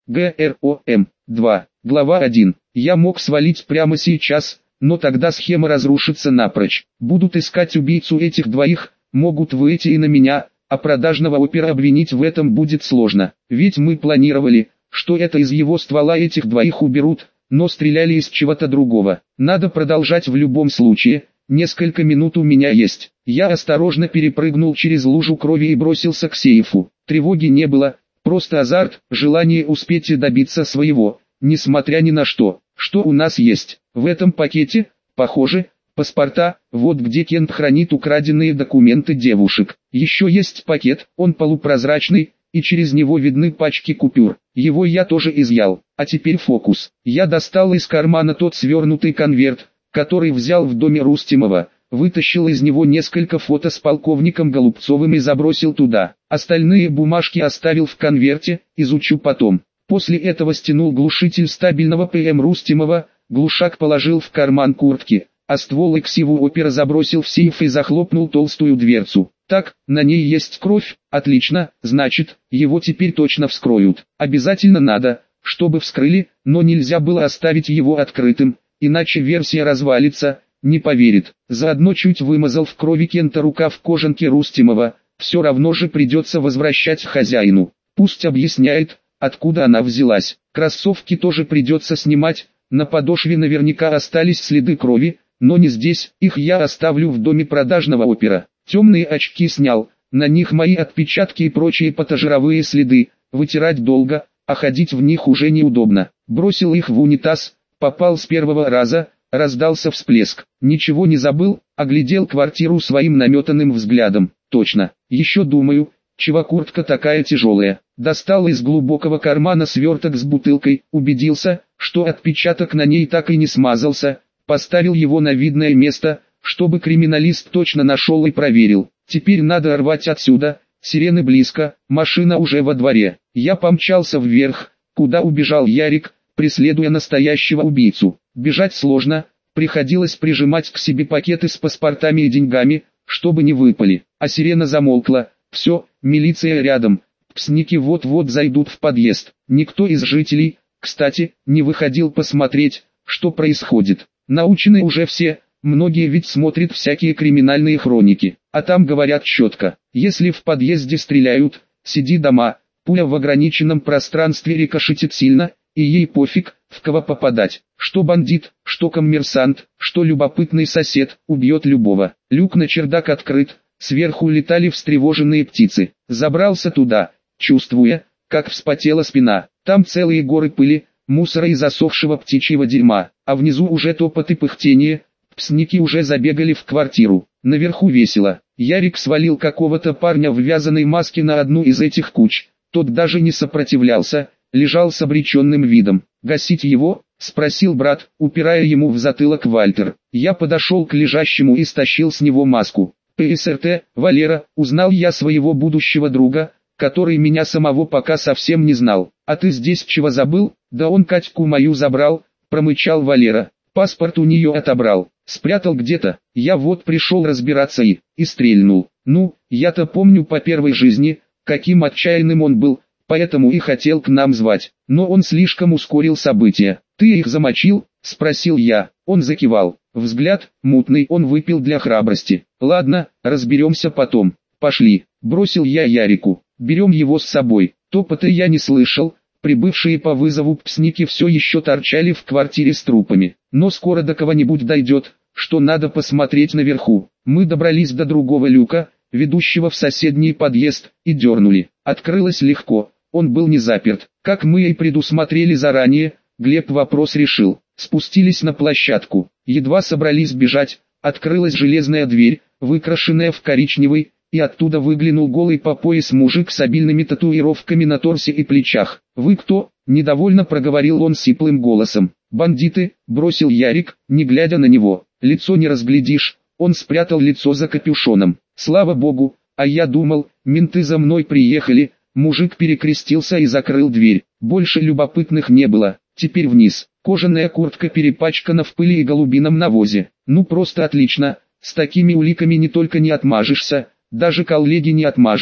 ГРОМ 2. Глава 1. Я мог свалить прямо сейчас, но тогда схема разрушится напрочь. Будут искать убийцу этих двоих, могут выйти и на меня, а продажного опера обвинить в этом будет сложно. Ведь мы планировали, что это из его ствола этих двоих уберут, но стреляли из чего-то другого. Надо продолжать в любом случае, несколько минут у меня есть. Я осторожно перепрыгнул через лужу крови и бросился к сейфу. Тревоги не было, просто азарт, желание успеть и добиться своего, несмотря ни на что. Что у нас есть? В этом пакете, похоже, паспорта, вот где Кент хранит украденные документы девушек. Еще есть пакет, он полупрозрачный, и через него видны пачки купюр. Его я тоже изъял. А теперь фокус. Я достал из кармана тот свернутый конверт, который взял в доме Рустемова, вытащил из него несколько фото с полковником Голубцовым и забросил туда. Остальные бумажки оставил в конверте, изучу потом. После этого стянул глушитель стабильного ПМ Рустемова, глушак положил в карман куртки, а ствол и ксиву опера забросил в сейф и захлопнул толстую дверцу. Так, на ней есть кровь, отлично, значит, его теперь точно вскроют. Обязательно надо, чтобы вскрыли, но нельзя было оставить его открытым, иначе версия развалится, не поверит. Заодно чуть вымазал в крови Кента рукав кожанки Рустемова, все равно же придется возвращать хозяину. Пусть объясняет, откуда она взялась. Кроссовки тоже придется снимать, на подошве наверняка остались следы крови, но не здесь, их я оставлю в доме продажного опера. Темные очки снял, на них мои отпечатки и прочие пассажировые следы, вытирать долго, а ходить в них уже неудобно. Бросил их в унитаз, попал с первого раза, раздался всплеск. Ничего не забыл, оглядел квартиру своим наметанным взглядом. Точно, еще думаю, чего куртка такая тяжелая. Достал из глубокого кармана сверток с бутылкой, убедился, что отпечаток на ней так и не смазался, поставил его на видное место, чтобы криминалист точно нашел и проверил. Теперь надо рвать отсюда, сирены близко, машина уже во дворе. Я помчался вверх, куда убежал Ярик, преследуя настоящего убийцу. Бежать сложно, приходилось прижимать к себе пакеты с паспортами и деньгами, чтобы не выпали. А сирена замолкла, все, милиция рядом, псники вот-вот зайдут в подъезд. Никто из жителей, кстати, не выходил посмотреть, что происходит. Научены уже все. Многие ведь смотрят всякие криминальные хроники, а там говорят четко, если в подъезде стреляют, сиди дома, пуля в ограниченном пространстве рикошетит сильно, и ей пофиг, в кого попадать, что бандит, что коммерсант, что любопытный сосед, убьет любого. Люк на чердак открыт, сверху летали встревоженные птицы, забрался туда, чувствуя, как вспотела спина, там целые горы пыли, мусора и засохшего птичьего дерьма, а внизу уже топот и пыхтение. Псники уже забегали в квартиру. Наверху весело. Ярик свалил какого-то парня в вязаной маске на одну из этих куч. Тот даже не сопротивлялся, лежал с обреченным видом. «Гасить его?» – спросил брат, упирая ему в затылок Вальтер. Я подошел к лежащему и стащил с него маску. «ПСРТ, Валера», узнал я своего будущего друга, который меня самого пока совсем не знал. «А ты здесь чего забыл?» «Да он Катьку мою забрал», – промычал Валера. «Паспорт у нее отобрал. Спрятал где-то, я вот пришел разбираться и стрельнул. Ну, я-то помню по первой жизни, каким отчаянным он был, поэтому и хотел к нам звать, но он слишком ускорил события. Ты их замочил?» – спросил я. Он закивал. Взгляд, мутный, он выпил для храбрости. «Ладно, разберемся потом. Пошли», – бросил я Ярику. «Берем его с собой». Топота я не слышал. Прибывшие по вызову псники все еще торчали в квартире с трупами. Но скоро до кого-нибудь дойдет, что надо посмотреть наверху. Мы добрались до другого люка, ведущего в соседний подъезд, и дернули. Открылось легко, он был не заперт. Как мы и предусмотрели заранее, Глеб вопрос решил. Спустились на площадку. Едва собрались бежать, открылась железная дверь, выкрашенная в коричневый, и оттуда выглянул голый по пояс мужик с обильными татуировками на торсе и плечах. «Вы кто?» – недовольно проговорил он сиплым голосом. «Бандиты», – бросил Ярик, не глядя на него. «Лицо не разглядишь», он спрятал лицо за капюшоном. «Слава богу, а я думал, менты за мной приехали». Мужик перекрестился и закрыл дверь. Больше любопытных не было. Теперь вниз. Кожаная куртка перепачкана в пыли и голубином навозе. Ну просто отлично. С такими уликами не только не отмажешься, даже коллеги не отмажут.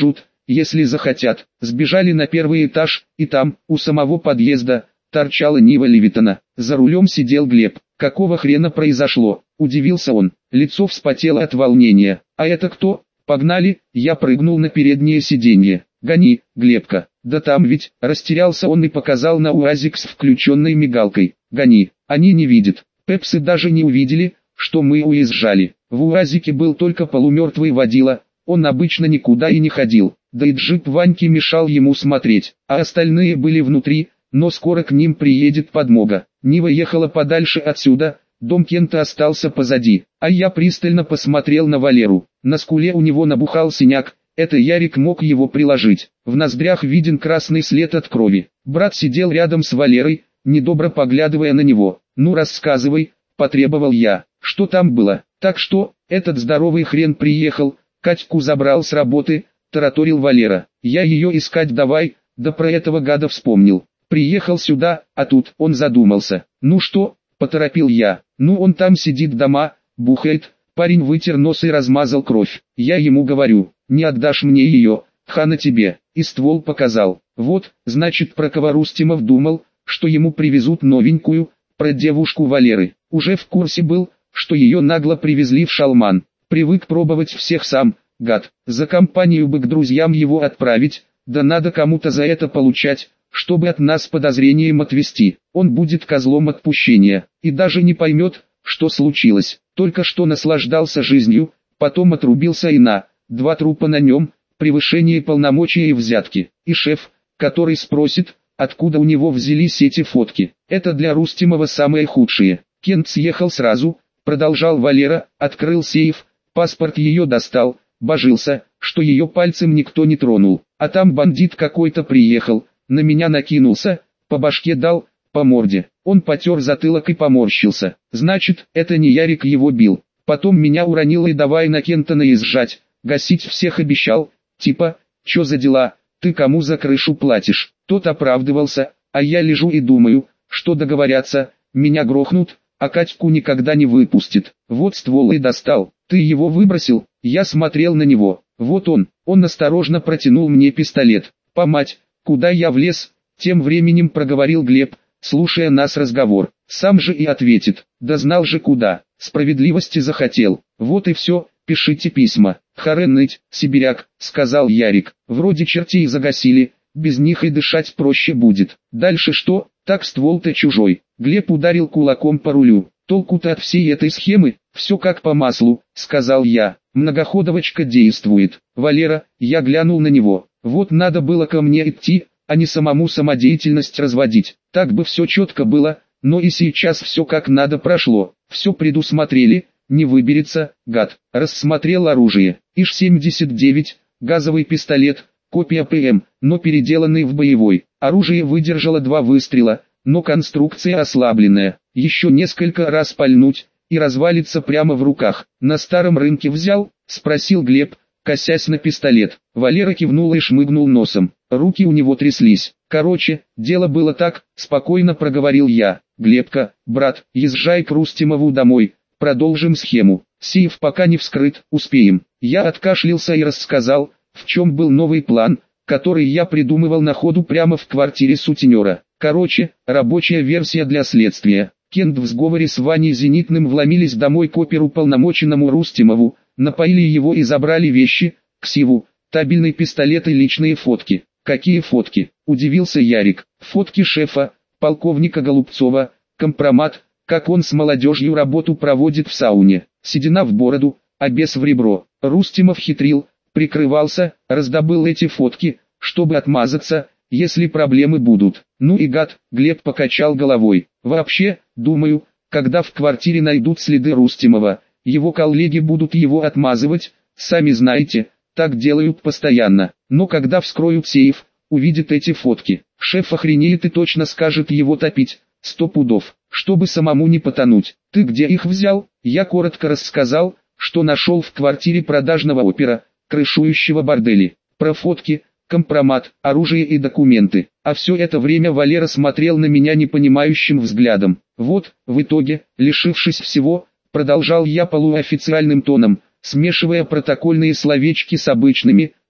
если захотят. Сбежали на первый этаж, и там, у самого подъезда, торчала Нива Левитана. За рулем сидел Глеб. Какого хрена произошло? Удивился он. Лицо вспотело от волнения. А это кто? Погнали, я прыгнул на переднее сиденье. Гони, Глебка. Да там ведь, растерялся он и показал на УАЗик с включенной мигалкой. Гони, они не видят. Пепсы даже не увидели, что мы уезжали. В УАЗике был только полумертвый водила, он обычно никуда и не ходил. Да и джип Ваньки мешал ему смотреть, а остальные были внутри, но скоро к ним приедет подмога. Нива ехала подальше отсюда, дом Кента остался позади, а я пристально посмотрел на Валеру. На скуле у него набухал синяк, это Ярик мог его приложить. В ноздрях виден красный след от крови. Брат сидел рядом с Валерой, недобро поглядывая на него. «Ну рассказывай», — потребовал я, — «что там было?» «Так что, этот здоровый хрен приехал, Катьку забрал с работы», — тараторил Валера. «Я ее искать давай, да про этого гада вспомнил. Приехал сюда, а тут он задумался. Ну что?» — поторопил я. «Ну он там сидит дома, бухает». Парень вытер нос и размазал кровь. Я ему говорю: «Не отдашь мне ее, хана тебе», и ствол показал. Вот, значит, про кого Рустемов думал, что ему привезут новенькую, про девушку Валеры. Уже в курсе был, что ее нагло привезли в Шалман. Привык пробовать всех сам, гад. За компанию бы к друзьям его отправить, да надо кому-то за это получать, чтобы от нас подозрением отвести. Он будет козлом отпущения, и даже не поймет, что случилось. Только что наслаждался жизнью, потом отрубился и на, 2 трупа на нем, превышение полномочий и взятки. И шеф, который спросит, откуда у него взялись эти фотки. Это для Рустемова самые худшие. Кент съехал сразу, продолжал Валера, открыл сейф, паспорт ее достал, божился, что ее пальцем никто не тронул. А там бандит какой-то приехал, на меня накинулся, по башке дал, по морде. Он потер затылок и поморщился. Значит, это не Ярик его бил. Потом меня уронил и давай на Кента наезжать, гасить всех обещал, типа, чё за дела, ты кому за крышу платишь? Тот оправдывался, а я лежу и думаю, что договорятся, меня грохнут, а Катьку никогда не выпустит. Вот ствол и достал. Ты его выбросил? Я смотрел на него. Вот он осторожно протянул мне пистолет. По мать, куда я влез? Тем временем проговорил Глеб, слушая нас разговор. Сам же и ответит. Да знал же куда. Справедливости захотел. Вот и все, пишите письма. Харен ныть, сибиряк, сказал Ярик. Вроде чертей загасили, без них и дышать проще будет. Дальше что? Так ствол-то чужой. Глеб ударил кулаком по рулю. Толку-то от всей этой схемы, все как по маслу, сказал я. Многоходовочка действует. Валера, я глянул на него. Вот надо было ко мне идти, а не самому самодеятельность разводить. Так бы все четко было, но и сейчас все как надо прошло. Все предусмотрели, не выберется, гад. Рассмотрел оружие. ИШ-79, газовый пистолет, копия ПМ, но переделанный в боевой. Оружие выдержало 2 выстрела, но конструкция ослабленная. Еще несколько раз пальнуть, и развалится прямо в руках. На старом рынке взял? Спросил Глеб, косясь на пистолет. Валера кивнул и шмыгнул носом. Руки у него тряслись. Короче, дело было так, спокойно проговорил я. Глебка, брат, езжай к Рустемову домой, продолжим схему. Сейф пока не вскрыт, успеем. Я откашлялся и рассказал, в чем был новый план, который я придумывал на ходу прямо в квартире сутенера. Короче, рабочая версия для следствия. Кент в сговоре с Ваней Зенитным вломились домой к оперуполномоченному Рустемову, напоили его и забрали вещи, ксиву, табельный пистолет и личные фотки. Какие фотки? Удивился Ярик. Фотки шефа, полковника Голубцова, компромат, как он с молодежью работу проводит в сауне. Седина в бороду, а бес в ребро. Рустемов хитрил, прикрывался, раздобыл эти фотки, чтобы отмазаться, если проблемы будут. Ну и гад, Глеб покачал головой. Вообще, думаю, когда в квартире найдут следы Рустемова, его коллеги будут его отмазывать, сами знаете, так делают постоянно. Но когда вскроют сейф, увидят эти фотки, шеф охренеет и точно скажет его топить, 100 пудов, чтобы самому не потонуть. Ты где их взял? Я коротко рассказал, что нашел в квартире продажного опера, крышующего бордели. Про фотки, компромат, оружие и документы. А все это время Валера смотрел на меня непонимающим взглядом. Вот, в итоге, лишившись всего, продолжал я полуофициальным тоном, смешивая протокольные словечки с обычными,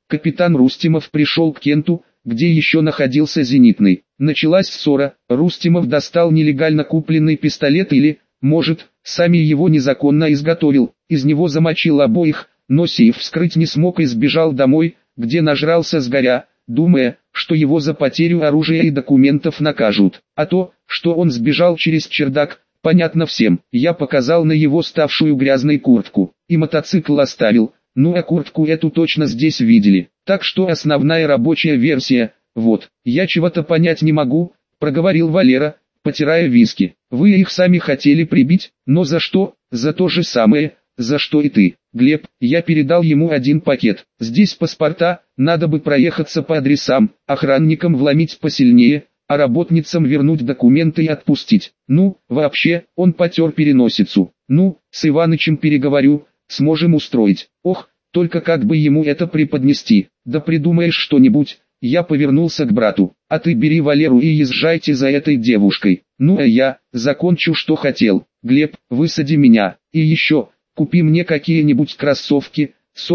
Капитан Рустемов пришел к Кенту, где еще находился зенитный. Началась ссора, Рустемов достал нелегально купленный пистолет или, может, сами его незаконно изготовил, из него замочил обоих, но сейф вскрыть не смог и сбежал домой, где нажрался с горя, думая, что его за потерю оружия и документов накажут. А то, что он сбежал через чердак, понятно всем. Я показал на его ставшую грязной куртку, и мотоцикл оставил, ну а куртку эту точно здесь видели. Так что основная рабочая версия, вот. Я чего-то понять не могу, проговорил Валера, потирая виски. Вы их сами хотели прибить, но за что? За то же самое, за что и ты. Глеб, я передал ему один пакет. Здесь паспорта, надо бы проехаться по адресам, охранникам вломить посильнее, а работницам вернуть документы и отпустить. Ну, вообще, он потер переносицу. Ну, с Иванычем переговорю, сможем устроить. Ох, только как бы ему это преподнести. Да придумаешь что-нибудь. Я повернулся к брату. А ты бери Валеру и езжайте за этой девушкой. Ну а я, закончу что хотел. Глеб, высади меня. И еще, купи мне какие-нибудь кроссовки,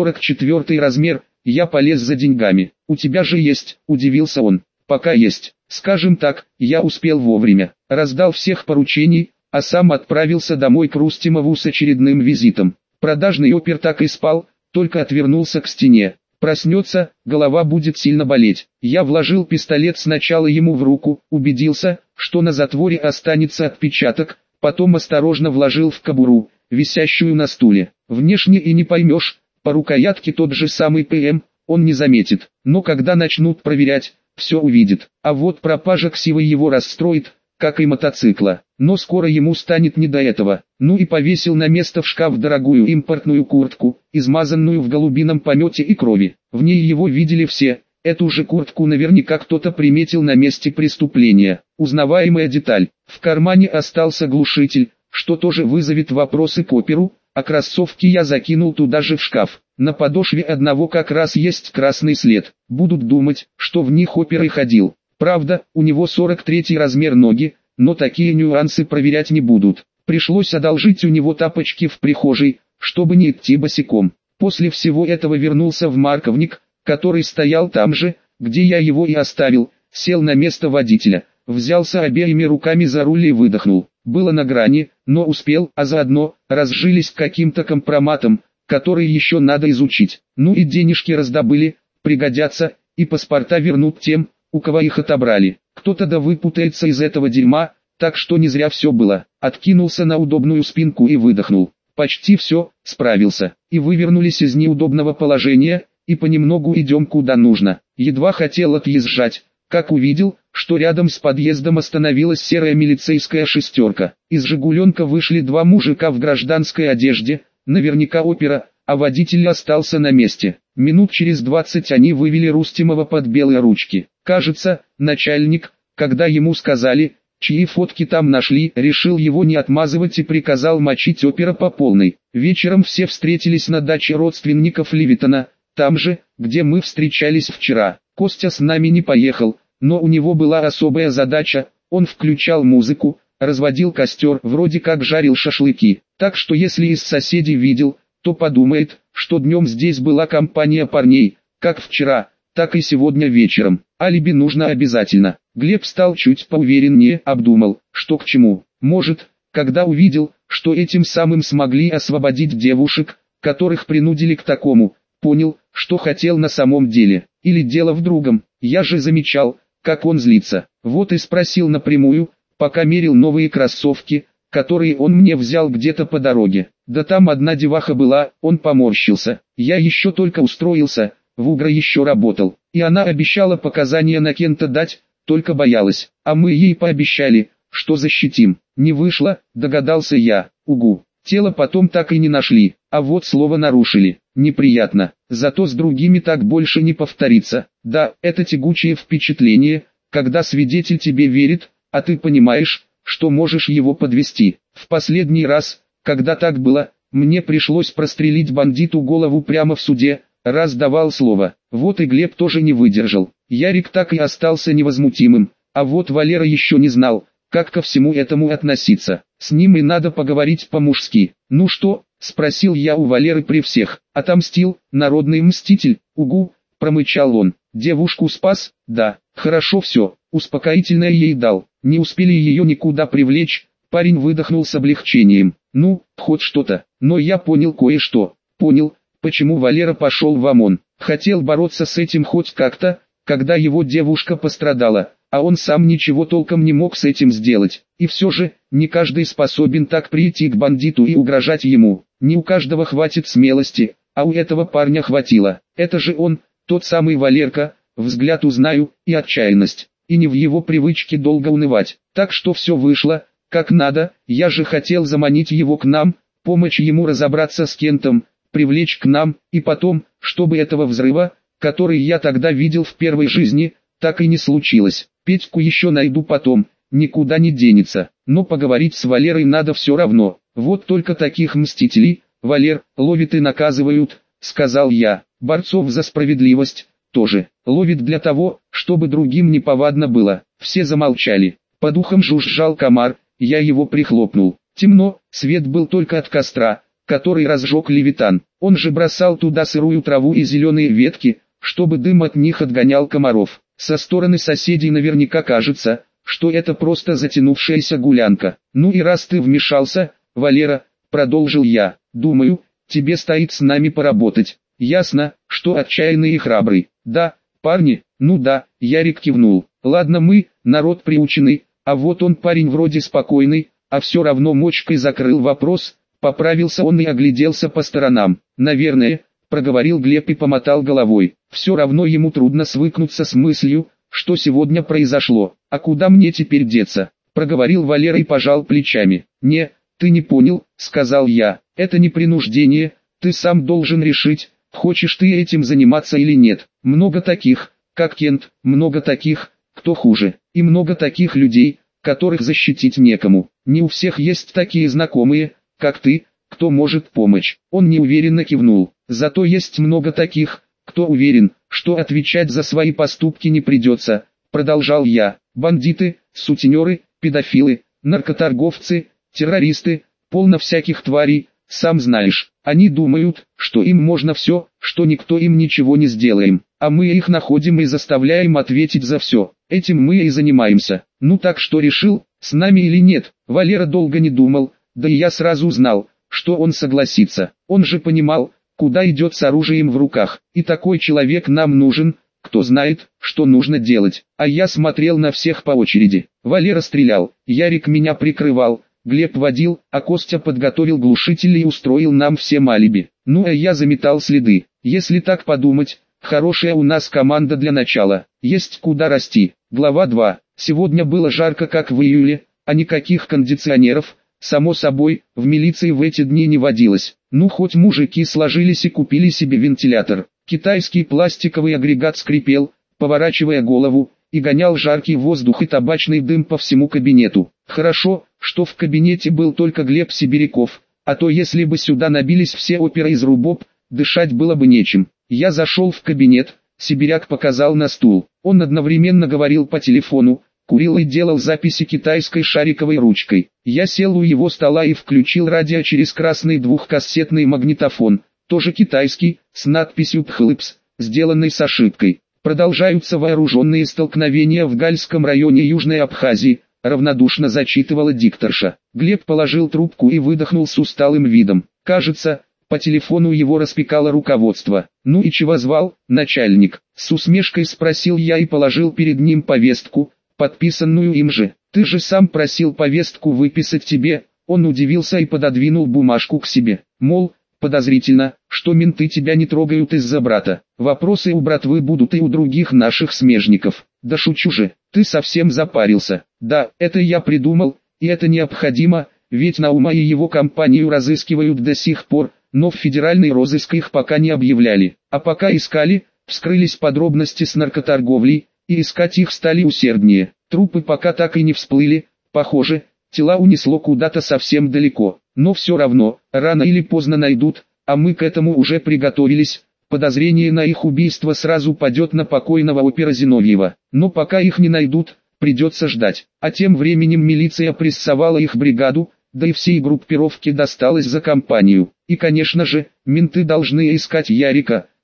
44 размер, я полез за деньгами. У тебя же есть, удивился он. Пока есть. Скажем так, я успел вовремя. Раздал всех поручений, а сам отправился домой к Рустемову с очередным визитом. Продажный опер так и спал, только отвернулся к стене. Проснется, голова будет сильно болеть. Я вложил пистолет сначала ему в руку, убедился, что на затворе останется отпечаток, потом осторожно вложил в кобуру, висящую на стуле. Внешне и не поймешь, по рукоятке тот же самый ПМ, он не заметит, но когда начнут проверять, все увидит. А вот пропажа ксивы его расстроит, как и мотоцикла. Но скоро ему станет не до этого. Ну и повесил на место в шкаф дорогую импортную куртку, измазанную в голубином помете и крови. В ней его видели все. Эту же куртку наверняка кто-то приметил на месте преступления. Узнаваемая деталь. В кармане остался глушитель, что тоже вызовет вопросы к оперу, а кроссовки я закинул туда же в шкаф. На подошве одного как раз есть красный след. Будут думать, что в них опер и ходил. Правда, у него 43 размер ноги, но такие нюансы проверять не будут. Пришлось одолжить у него тапочки в прихожей, чтобы не идти босиком. После всего этого вернулся в Марковник, который стоял там же, где я его и оставил, сел на место водителя, взялся обеими руками за руль и выдохнул. Было на грани, но успел, а заодно разжились каким-то компроматом, который еще надо изучить. Ну и денежки раздобыли, пригодятся, и паспорта вернут тем, у кого их отобрали. Кто-то да выпутается из этого дерьма, так что не зря все было. Откинулся на удобную спинку и выдохнул. Почти все, справился. И вывернулись из неудобного положения, и понемногу идем куда нужно. Едва хотел отъезжать, как увидел, что рядом с подъездом остановилась серая милицейская шестерка. Из «Жигуленка» вышли два мужика в гражданской одежде, наверняка опера, а водитель остался на месте. Минут через 20 они вывели Рустемова под белые ручки. Кажется, начальник, когда ему сказали, чьи фотки там нашли, решил его не отмазывать и приказал мочить опера по полной. Вечером все встретились на даче родственников Левитана, там же, где мы встречались вчера. Костя с нами не поехал, но у него была особая задача, он включал музыку, разводил костер, вроде как жарил шашлыки. Так что если из соседей видел, то подумает, что днем здесь была компания парней, как вчера, так и сегодня вечером. Алиби нужно обязательно. Глеб стал чуть поувереннее, обдумал, что к чему. Может, когда увидел, что этим самым смогли освободить девушек, которых принудили к такому, понял, что хотел на самом деле. Или дело в другом. Я же замечал, как он злится. Вот и спросил напрямую, пока мерил новые кроссовки, которые он мне взял где-то по дороге. Да там одна деваха была, он поморщился. Я еще только устроился, в УГРО еще работал. И она обещала показания на Кента дать, только боялась. А мы ей пообещали, что защитим. Не вышло, догадался я. Угу. Тело потом так и не нашли, а вот слово нарушили. Неприятно. Зато с другими так больше не повторится. Да, это тягучее впечатление, когда свидетель тебе верит, а ты понимаешь, что можешь его подвести. В последний раз, когда так было, мне пришлось прострелить бандиту голову прямо в суде, раз давал слово. Вот и Глеб тоже не выдержал. Ярик так и остался невозмутимым, а вот Валера еще не знал, как ко всему этому относиться. С ним и надо поговорить по-мужски. «Ну что?» – спросил я у Валеры при всех. «Отомстил, народный мститель?» «Угу», промычал он. Девушку спас? Да. Хорошо все, успокоительное ей дал. Не успели ее никуда привлечь, парень выдохнул с облегчением. Ну, хоть что-то. Но я понял кое-что. Понял, почему Валера пошел в ОМОН. Хотел бороться с этим хоть как-то, когда его девушка пострадала, а он сам ничего толком не мог с этим сделать. И все же, не каждый способен так прийти к бандиту и угрожать ему. Не у каждого хватит смелости, а у этого парня хватило. Это же он, тот самый Валерка, взгляд узнаю, и отчаянность. И не в его привычке долго унывать. Так что все вышло, как надо. Я же хотел заманить его к нам, помочь ему разобраться с Кентом, привлечь к нам, и потом, чтобы этого взрыва, который я тогда видел в первой жизни, так и не случилось. Петьку еще найду потом, никуда не денется. Но поговорить с Валерой надо все равно. Вот только таких мстителей, Валер, ловит и наказывают, сказал я. Борцов за справедливость тоже ловит для того, чтобы другим неповадно было. Все замолчали. По духам жужжал комар, я его прихлопнул. Темно, свет был только от костра, который разжег Левитан. Он же бросал туда сырую траву и зеленые ветки, чтобы дым от них отгонял комаров. Со стороны соседей наверняка кажется, что это просто затянувшаяся гулянка. Ну и раз ты вмешался, Валера, продолжил я, думаю, тебе стоит с нами поработать. Ясно, что отчаянный и храбрый. Да, парни, ну да, Ярик кивнул. Ладно, мы, народ приученный, а вот он парень вроде спокойный, а все равно мочкой закрыл вопрос. Поправился он и огляделся по сторонам. Наверное, проговорил Глеб и помотал головой. Все равно ему трудно свыкнуться с мыслью, что сегодня произошло. А куда мне теперь деться? Проговорил Валера и пожал плечами. Не, ты не понял, сказал я. Это не принуждение, ты сам должен решить, хочешь ты этим заниматься или нет. Много таких, как Кент, много таких, кто хуже, и много таких людей, которых защитить некому. Не у всех есть такие знакомые, как ты, кто может помочь. Он неуверенно кивнул. Зато есть много таких, кто уверен, что отвечать за свои поступки не придется. Продолжал я. Бандиты, сутенеры, педофилы, наркоторговцы, террористы, полно всяких тварей, сам знаешь. Они думают, что им можно все, что никто им ничего не сделаем. А мы их находим и заставляем ответить за все. Этим мы и занимаемся. Ну так что решил, с нами или нет? Валера долго не думал. Да и я сразу знал, что он согласится. Он же понимал, куда идет с оружием в руках. И такой человек нам нужен, кто знает, что нужно делать. А я смотрел на всех по очереди. Валера стрелял, Ярик меня прикрывал, Глеб водил, а Костя подготовил глушители и устроил нам всем алиби. Ну а я заметал следы. Если так подумать, хорошая у нас команда для начала. Есть куда расти. Глава 2. Сегодня было жарко как в июле, а никаких кондиционеров. Само собой, в милиции в эти дни не водилось. Ну хоть мужики сложились и купили себе вентилятор. Китайский пластиковый агрегат скрипел, поворачивая голову, и гонял жаркий воздух и табачный дым по всему кабинету. Хорошо, что в кабинете был только Глеб Сибиряков, а то если бы сюда набились все оперы из РУБОП, дышать было бы нечем. Я зашел в кабинет, Сибиряк показал на стул. Он одновременно говорил по телефону, курил и делал записи китайской шариковой ручкой. Я сел у его стола и включил радио через красный двухкассетный магнитофон, тоже китайский, с надписью «Пхлыпс», сделанной с ошибкой. Продолжаются вооруженные столкновения в Гальском районе Южной Абхазии, равнодушно зачитывала дикторша. Глеб положил трубку и выдохнул с усталым видом. Кажется, по телефону его распекало руководство. «Ну и чего звал, начальник?» С усмешкой спросил я и положил перед ним повестку, подписанную им же. «Ты же сам просил повестку выписать тебе». Он удивился и пододвинул бумажку к себе. Мол, подозрительно, что менты тебя не трогают из-за брата. Вопросы у братвы будут и у других наших смежников. Да шучу же, ты совсем запарился. Да, это я придумал, и это необходимо, ведь Наума и его компанию разыскивают до сих пор, но в федеральный розыск их пока не объявляли. А пока искали, вскрылись подробности с наркоторговлей, и искать их стали усерднее. Трупы пока так и не всплыли, похоже, тела унесло куда-то совсем далеко. Но все равно, рано или поздно найдут, а мы к этому уже приготовились. Подозрение на их убийство сразу падет на покойного опера Зиновьева. Но пока их не найдут, придется ждать. А тем временем милиция прессовала их бригаду, да и всей группировке досталось за компанию. И конечно же, менты должны искать Ярика,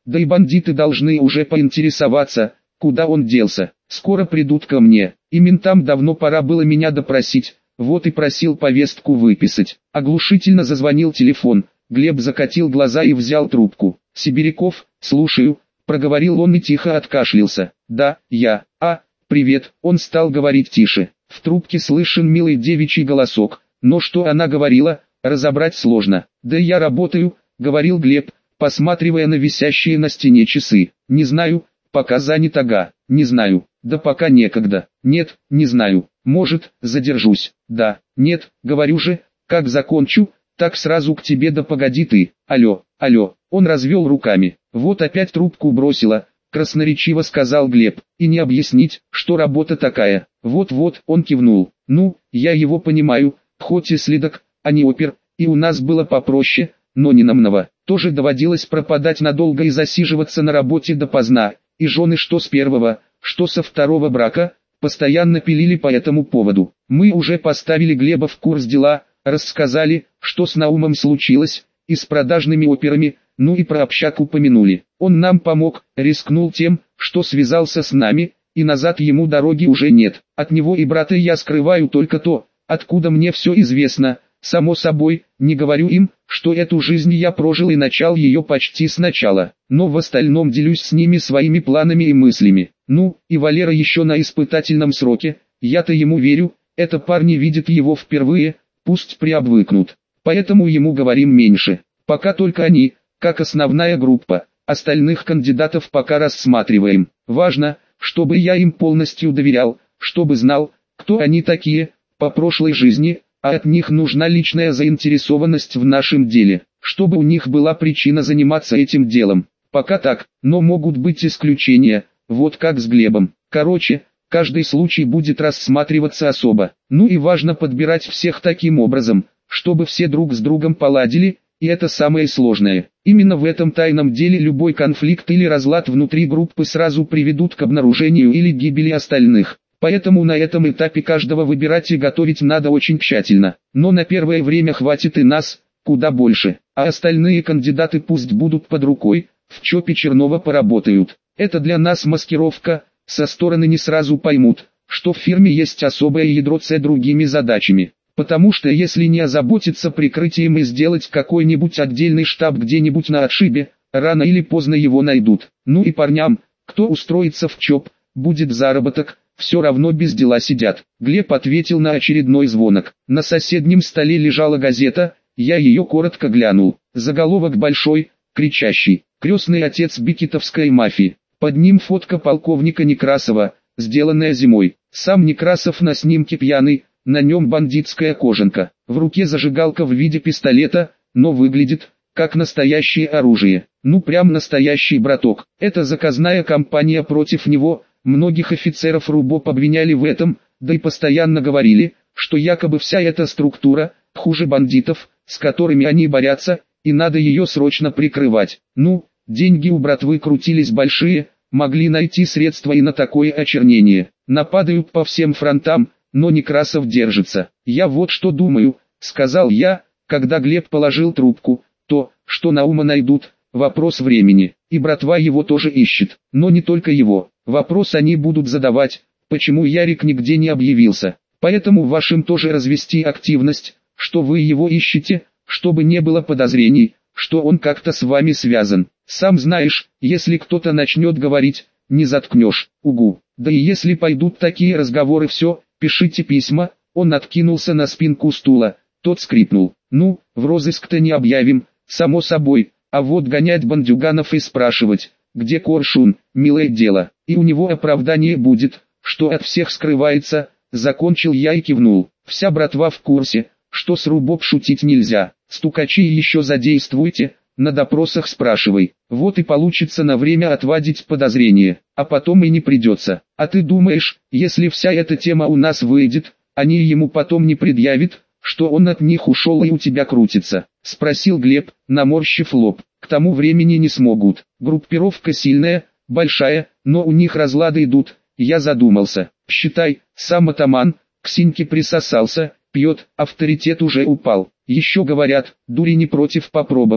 Да и бандиты должны уже поинтересоваться, куда он делся. Скоро придут ко мне, и ментам давно пора было меня допросить, вот и просил повестку выписать. Оглушительно зазвонил телефон, Глеб закатил глаза и взял трубку. «Сибиряков, слушаю», проговорил он и тихо откашлялся. «Да, я. Привет», он стал говорить тише. В трубке слышен милый девичий голосок, но что она говорила, разобрать сложно. «Да я работаю», говорил Глеб, посматривая на висящие на стене часы. «Не знаю, пока занят, ага, не знаю, да пока некогда, нет, не знаю, может, задержусь, да, нет, говорю же, как закончу, так сразу к тебе, да погоди ты, алло, он развел руками, вот опять трубку бросила, красноречиво сказал Глеб, и не объяснить, что работа такая, вот, он кивнул, ну, я его понимаю, хоть и следак, а не опер, и у нас было попроще, но не намного, тоже доводилось пропадать надолго и засиживаться на работе допоздна, и жены что с первого, что со второго брака, постоянно пилили по этому поводу. Мы уже поставили Глеба в курс дела, рассказали, что с Наумом случилось, и с продажными операми, ну и про общак упомянули. Он нам помог, рискнул тем, что связался с нами, и назад ему дороги уже нет. От него и брата я скрываю только то, откуда мне все известно. Само собой, не говорю им, что эту жизнь я прожил и начал ее почти сначала, но в остальном делюсь с ними своими планами и мыслями. Ну, и Валера еще на испытательном сроке, я-то ему верю, это парни видят его впервые, пусть приобвыкнут. Поэтому ему говорим меньше, пока только они, как основная группа, остальных кандидатов пока рассматриваем. Важно, чтобы я им полностью доверял, чтобы знал, кто они такие, по прошлой жизни, а от них нужна личная заинтересованность в нашем деле, чтобы у них была причина заниматься этим делом. Пока так, но могут быть исключения, вот как с Глебом. Короче, каждый случай будет рассматриваться особо. Ну и важно подбирать всех таким образом, чтобы все друг с другом поладили, и это самое сложное. Именно в этом тайном деле любой конфликт или разлад внутри группы сразу приведут к обнаружению или гибели остальных. Поэтому на этом этапе каждого выбирать и готовить надо очень тщательно. Но на первое время хватит и нас, куда больше. А остальные кандидаты пусть будут под рукой, в ЧОПе Чернова поработают. Это для нас маскировка, со стороны не сразу поймут, что в фирме есть особое ядро с другими задачами. Потому что если не озаботиться прикрытием и сделать какой-нибудь отдельный штаб где-нибудь на отшибе, рано или поздно его найдут. Ну и парням, кто устроится в ЧОП, будет заработок, все равно без дела сидят. Глеб ответил на очередной звонок. На соседнем столе лежала газета, я ее коротко глянул. Заголовок большой, кричащий. «Крестный отец бикетовской мафии». Под ним фотка полковника Некрасова, сделанная зимой. Сам Некрасов на снимке пьяный, на нем бандитская кожанка. В руке зажигалка в виде пистолета, но выглядит, как настоящее оружие. Ну прям настоящий браток. Это заказная кампания против него. Многих офицеров РУБОП обвиняли в этом, да и постоянно говорили, что якобы вся эта структура, хуже бандитов, с которыми они борются, и надо ее срочно прикрывать. Ну, деньги у братвы крутились большие, могли найти средства и на такое очернение. Нападают по всем фронтам, но Некрасов держится. «Я вот что думаю», — сказал я, когда Глеб положил трубку, «то, что Наума найдут, вопрос времени, и братва его тоже ищет, но не только его. Вопрос они будут задавать, почему Ярик нигде не объявился. Поэтому вашим тоже развести активность, что вы его ищете, чтобы не было подозрений, что он как-то с вами связан. Сам знаешь, если кто-то начнет говорить, не заткнешь, угу. Да и если пойдут такие разговоры, все, пишите письма». Он откинулся на спинку стула, тот скрипнул. «Ну, в розыск-то не объявим, само собой, а вот гонять бандюганов и спрашивать, где Коршун, милое дело, и у него оправдание будет, что от всех скрывается», закончил я и кивнул. «Вся братва в курсе, что с РУБОП шутить нельзя, стукачей еще задействуйте, на допросах спрашивай, вот и получится на время отводить подозрения, а потом и не придется. А ты думаешь, если вся эта тема у нас выйдет, они ему потом не предъявят, что он от них ушел и у тебя крутится?» Спросил Глеб, наморщив лоб. «К тому времени не смогут. Группировка сильная, большая, но у них разлады идут». Я задумался. Считай, сам атаман, к Синьке присосался, пьет, авторитет уже упал. Еще говорят, дури не против попробовать.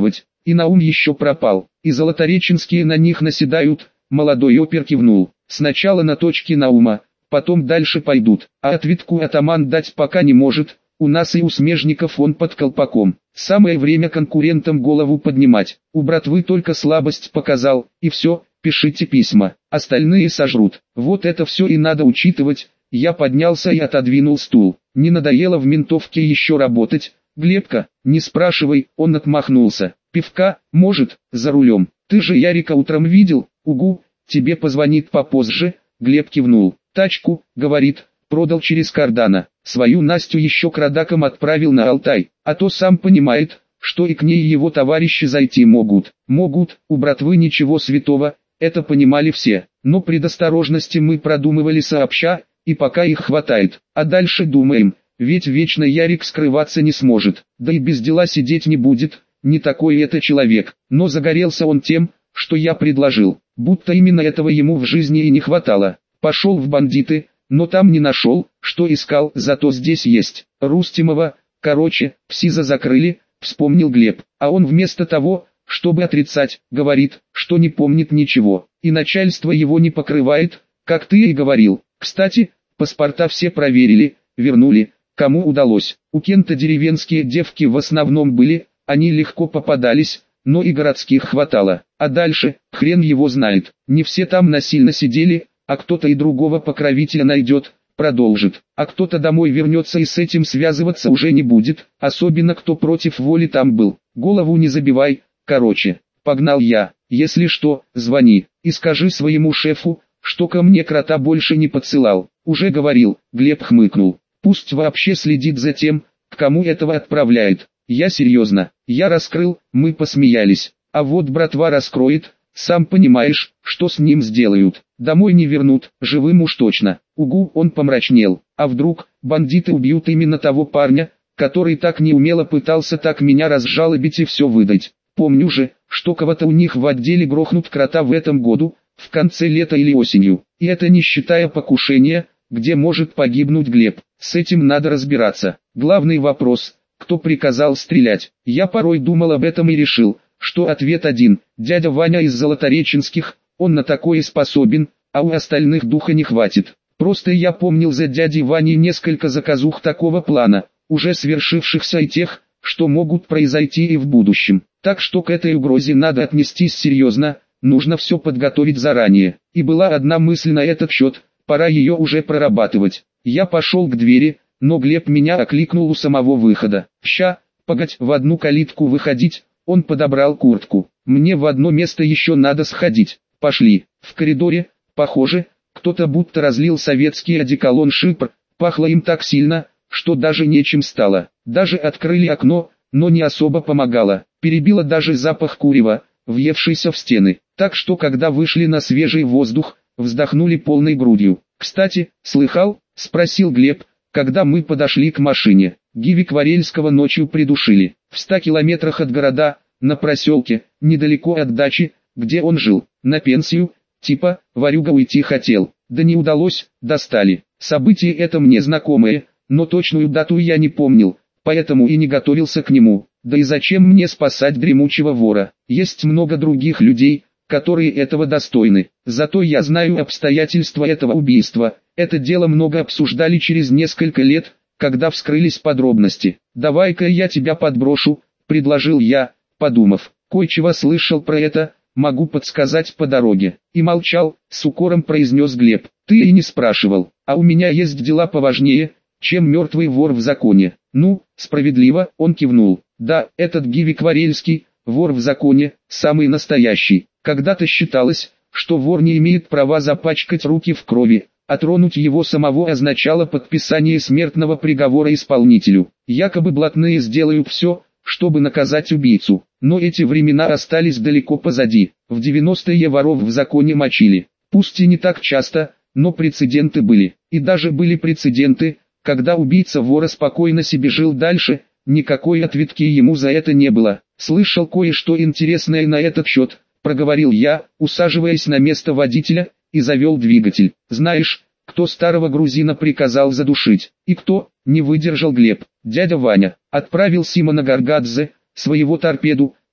и Наум еще пропал, и золотореченские на них наседают. Молодой опер кивнул. Сначала на точке Наума, потом дальше пойдут, а ответку атаман дать пока не может. У нас и у смежников он под колпаком. Самое время конкурентам голову поднимать. У братвы только слабость показал, и все, пишите письма, остальные сожрут. Вот это все и надо учитывать. Я поднялся и отодвинул стул. Не надоело в ментовке еще работать? Глебка, не спрашивай, он отмахнулся. Пивка, может, за рулем. Ты же Ярика утром видел? Угу, тебе позвонит попозже. Глеб кивнул. Тачку, говорит, продал через Кардана. Свою Настю еще к родакам отправил на Алтай, а то сам понимает, что и к ней его товарищи зайти могут. Могут, у братвы ничего святого, это понимали все, но предосторожности мы продумывали сообща, и пока их хватает. А дальше думаем, ведь вечно Ярик скрываться не сможет, да и без дела сидеть не будет, не такой это человек. Но загорелся он тем, что я предложил, будто именно этого ему в жизни и не хватало. Пошел в бандиты, но там не нашел, что искал, зато здесь есть. Рустемова, короче, в СИЗО закрыли, вспомнил Глеб, а он вместо того, чтобы отрицать, говорит, что не помнит ничего, и начальство его не покрывает, как ты и говорил. Кстати, паспорта все проверили, вернули, кому удалось. У Кента деревенские девки в основном были, они легко попадались, но и городских хватало. А дальше, хрен его знает, не все там насильно сидели, а кто-то и другого покровителя найдет, продолжит, а кто-то домой вернется и с этим связываться уже не будет, особенно кто против воли там был. Голову не забивай, короче, погнал я, если что, звони, и скажи своему шефу, что ко мне крота больше не подсылал. Уже говорил, Глеб хмыкнул, пусть вообще следит за тем, к кому этого отправляет. Я серьезно, я раскрыл, мы посмеялись, а вот братва раскроет. Сам понимаешь, что с ним сделают. Домой не вернут, живым уж точно. Угу, он помрачнел. А вдруг, бандиты убьют именно того парня, который так неумело пытался так меня разжалобить и все выдать. Помню же, что кого-то у них в отделе грохнут крота в этом году, в конце лета или осенью. И это не считая покушения, где может погибнуть Глеб. С этим надо разбираться. Главный вопрос, кто приказал стрелять. Я порой думал об этом и решил, что ответ один, дядя Ваня из Золотореченских, он на такое способен, а у остальных духа не хватит. Просто я помнил за дядей Ваней несколько заказух такого плана, уже свершившихся и тех, что могут произойти и в будущем. Так что к этой угрозе надо отнестись серьезно, нужно все подготовить заранее. И была одна мысль на этот счет, пора ее уже прорабатывать. Я пошел к двери, но Глеб меня окликнул у самого выхода. «Ща, погодь, в одну калитку выходить». Он подобрал куртку. «Мне в одно место еще надо сходить. Пошли». В коридоре, похоже, кто-то будто разлил советский одеколон «Шипр», пахло им так сильно, что даже нечем стало. Даже открыли окно, но не особо помогало. Перебило даже запах курева, въевшийся в стены. Так что когда вышли на свежий воздух, вздохнули полной грудью. «Кстати, слыхал?» – спросил Глеб, когда мы подошли к машине. Гивик Варельского ночью придушили. В 100 километрах от города, на проселке, недалеко от дачи, где он жил. На пенсию, типа, ворюга уйти хотел. Да не удалось, достали. Событие это мне знакомое, но точную дату я не помнил, поэтому и не готовился к нему. Да и зачем мне спасать дремучего вора? Есть много других людей, которые этого достойны. Зато я знаю обстоятельства этого убийства. Это дело много обсуждали через несколько лет, когда вскрылись подробности. «Давай-ка я тебя подброшу», — предложил я, подумав. «Кое-чего слышал про это, могу подсказать по дороге». И молчал, с укором произнес Глеб. «Ты и не спрашивал, а у меня есть дела поважнее, чем мертвый вор в законе». «Ну, справедливо», — он кивнул. «Да, этот Гивик Варельский, вор в законе, самый настоящий. Когда-то считалось, что вор не имеет права запачкать руки в крови, а тронуть его самого означало подписание смертного приговора исполнителю. Якобы блатные сделают все, чтобы наказать убийцу. Но эти времена остались далеко позади. В 90-е воров в законе мочили. Пусть и не так часто, но прецеденты были. И даже были прецеденты, когда убийца вора спокойно себе жил дальше, никакой ответки ему за это не было. «Слышал кое-что интересное на этот счет», — проговорил я, усаживаясь на место водителя, и завел двигатель. «Знаешь, кто старого грузина приказал задушить?» «И кто?» — не выдержал Глеб. «Дядя Ваня. Отправил Симона Гаргадзе, своего торпеду,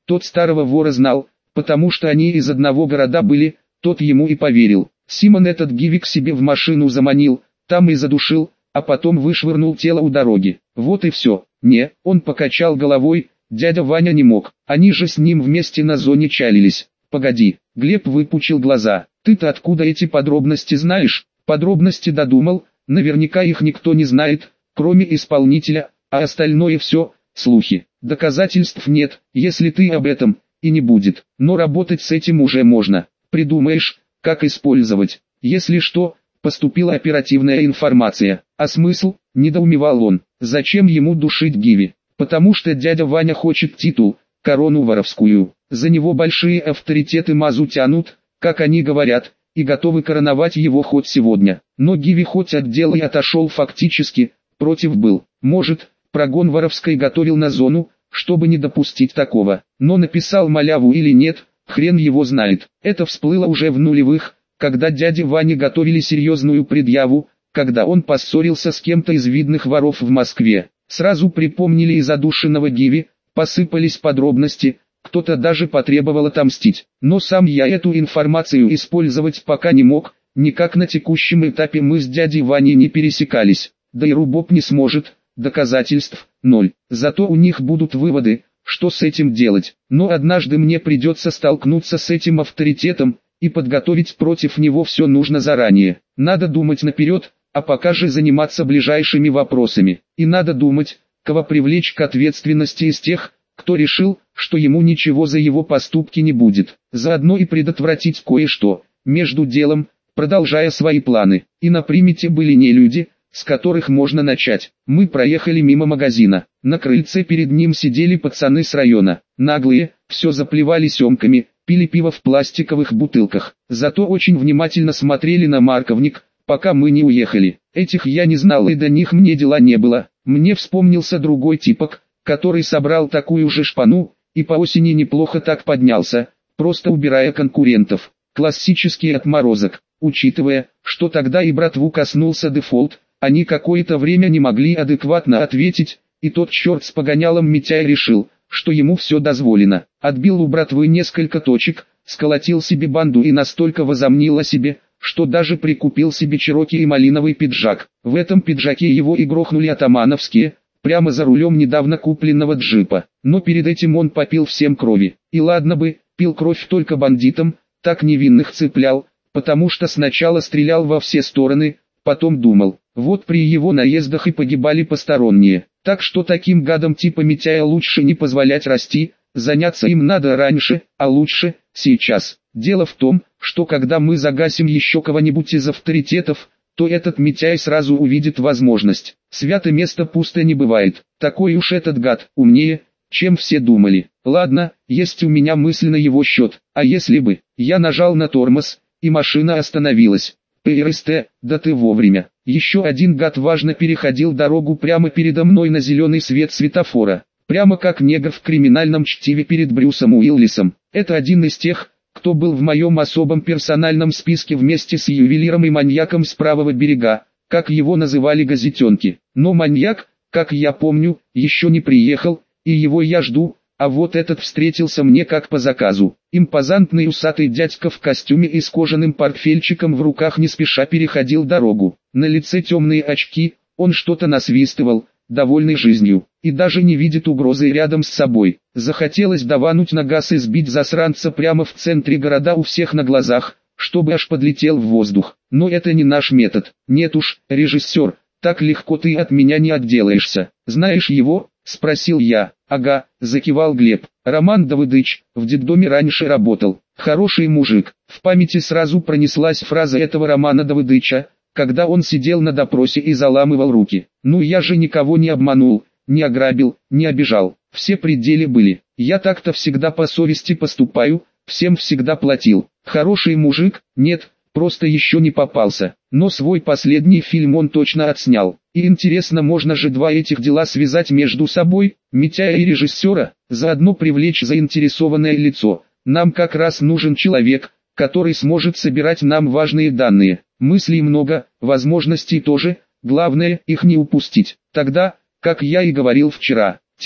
Тот старого вора знал, потому что они из одного города были, тот ему и поверил. Симон этот Гиви к себе в машину заманил, там и задушил, а потом вышвырнул тело у дороги. Вот и все. Не, он покачал головой, дядя Ваня не мог, они же с ним вместе на зоне чалились. Погоди, Глеб выпучил глаза, ты-то откуда эти подробности знаешь? Подробности додумал, наверняка их никто не знает, кроме исполнителя, а остальное все, слухи. Доказательств нет, если ты об этом, и не будет, но работать с этим уже можно. Придумаешь, как использовать. Если что, поступила оперативная информация. А смысл? Недоумевал он. Зачем ему душить Гиви? Потому что дядя Ваня хочет титул, корону воровскую. За него большие авторитеты мазу тянут, как они говорят, и готовы короновать его хоть сегодня. Но Гиви хоть от дела и отошел фактически, против был. Может, прогон воровской готовил на зону, чтобы не допустить такого. Но написал маляву или нет, хрен его знает. Это всплыло уже в нулевых, когда дяде Ване готовили серьезную предъяву, когда он поссорился с кем-то из видных воров в Москве. Сразу припомнили и задушенного Гиви, посыпались подробности, кто-то даже потребовал отомстить. Но сам я эту информацию использовать пока не мог, никак на текущем этапе мы с дядей Ваней не пересекались, да и Рубоп не сможет, доказательств ноль. Зато у них будут выводы, что с этим делать. Но однажды мне придется столкнуться с этим авторитетом, и подготовить против него все нужно заранее. Надо думать наперед, а пока же заниматься ближайшими вопросами. И надо думать, кого привлечь к ответственности из тех, кто решил, что ему ничего за его поступки не будет. Заодно и предотвратить кое-что, между делом, продолжая свои планы. И на примете были не люди, с которых можно начать. Мы проехали мимо магазина. На крыльце перед ним сидели пацаны с района. Наглые, все заплевали семками, пили пиво в пластиковых бутылках. Зато очень внимательно смотрели на марковник, пока мы не уехали. Этих я не знал и до них мне дела не было. Мне вспомнился другой типок, который собрал такую же шпану, и по осени неплохо так поднялся, просто убирая конкурентов. Классический отморозок. Учитывая, что тогда и братву коснулся дефолт, они какое-то время не могли адекватно ответить, и тот черт с погонялом Митяй решил, что ему все дозволено. Отбил у братвы несколько точек, сколотил себе банду и настолько возомнил о себе, что даже прикупил себе чероки и малиновый пиджак. В этом пиджаке его и грохнули атамановские, прямо за рулем недавно купленного джипа. Но перед этим он попил всем крови. И ладно бы, пил кровь только бандитам, так невинных цеплял, потому что сначала стрелял во все стороны, потом думал, вот при его наездах и погибали посторонние. Так что таким гадам типа Митяя лучше не позволять расти, заняться им надо раньше, а лучше сейчас. Дело в том, что когда мы загасим еще кого-нибудь из авторитетов, то этот Митяй сразу увидит возможность. Свято место пусто не бывает. Такой уж этот гад, умнее, чем все думали. Ладно, есть у меня мысль на его счет, а если бы, я нажал на тормоз, и машина остановилась. ПРСТ, да ты вовремя. Еще один гад важно переходил дорогу прямо передо мной на зеленый свет светофора. Прямо как негр в криминальном чтиве перед Брюсом Уиллисом. Это один из тех, кто был в моем особом персональном списке вместе с ювелиром и маньяком с правого берега, как его называли газетенки. Но маньяк, как я помню, еще не приехал, и его я жду, а вот этот встретился мне как по заказу. Импозантный усатый дядька в костюме и с кожаным портфельчиком в руках не спеша переходил дорогу. На лице темные очки, он что-то насвистывал, довольный жизнью, и даже не видит угрозы рядом с собой. Захотелось давануть на газ и сбить засранца прямо в центре города у всех на глазах, чтобы аж подлетел в воздух. Но это не наш метод. Нет уж, режиссер, так легко ты от меня не отделаешься. Знаешь его? Спросил я. Ага, закивал Глеб. Роман Давыдыч, в детдоме раньше работал. Хороший мужик. В памяти сразу пронеслась фраза этого Романа Давыдыча, когда он сидел на допросе и заламывал руки. Ну я же никого не обманул, не ограбил, не обижал. Все пределы были. Я так-то всегда по совести поступаю, всем всегда платил. Хороший мужик? Нет, просто еще не попался. Но свой последний фильм он точно отснял. И интересно, можно же два этих дела связать между собой, Митяя и режиссера, заодно привлечь заинтересованное лицо. Нам как раз нужен человек, который сможет собирать нам важные данные. Мыслей много, возможностей тоже, главное их не упустить. Тогда, как я и говорил вчера, те,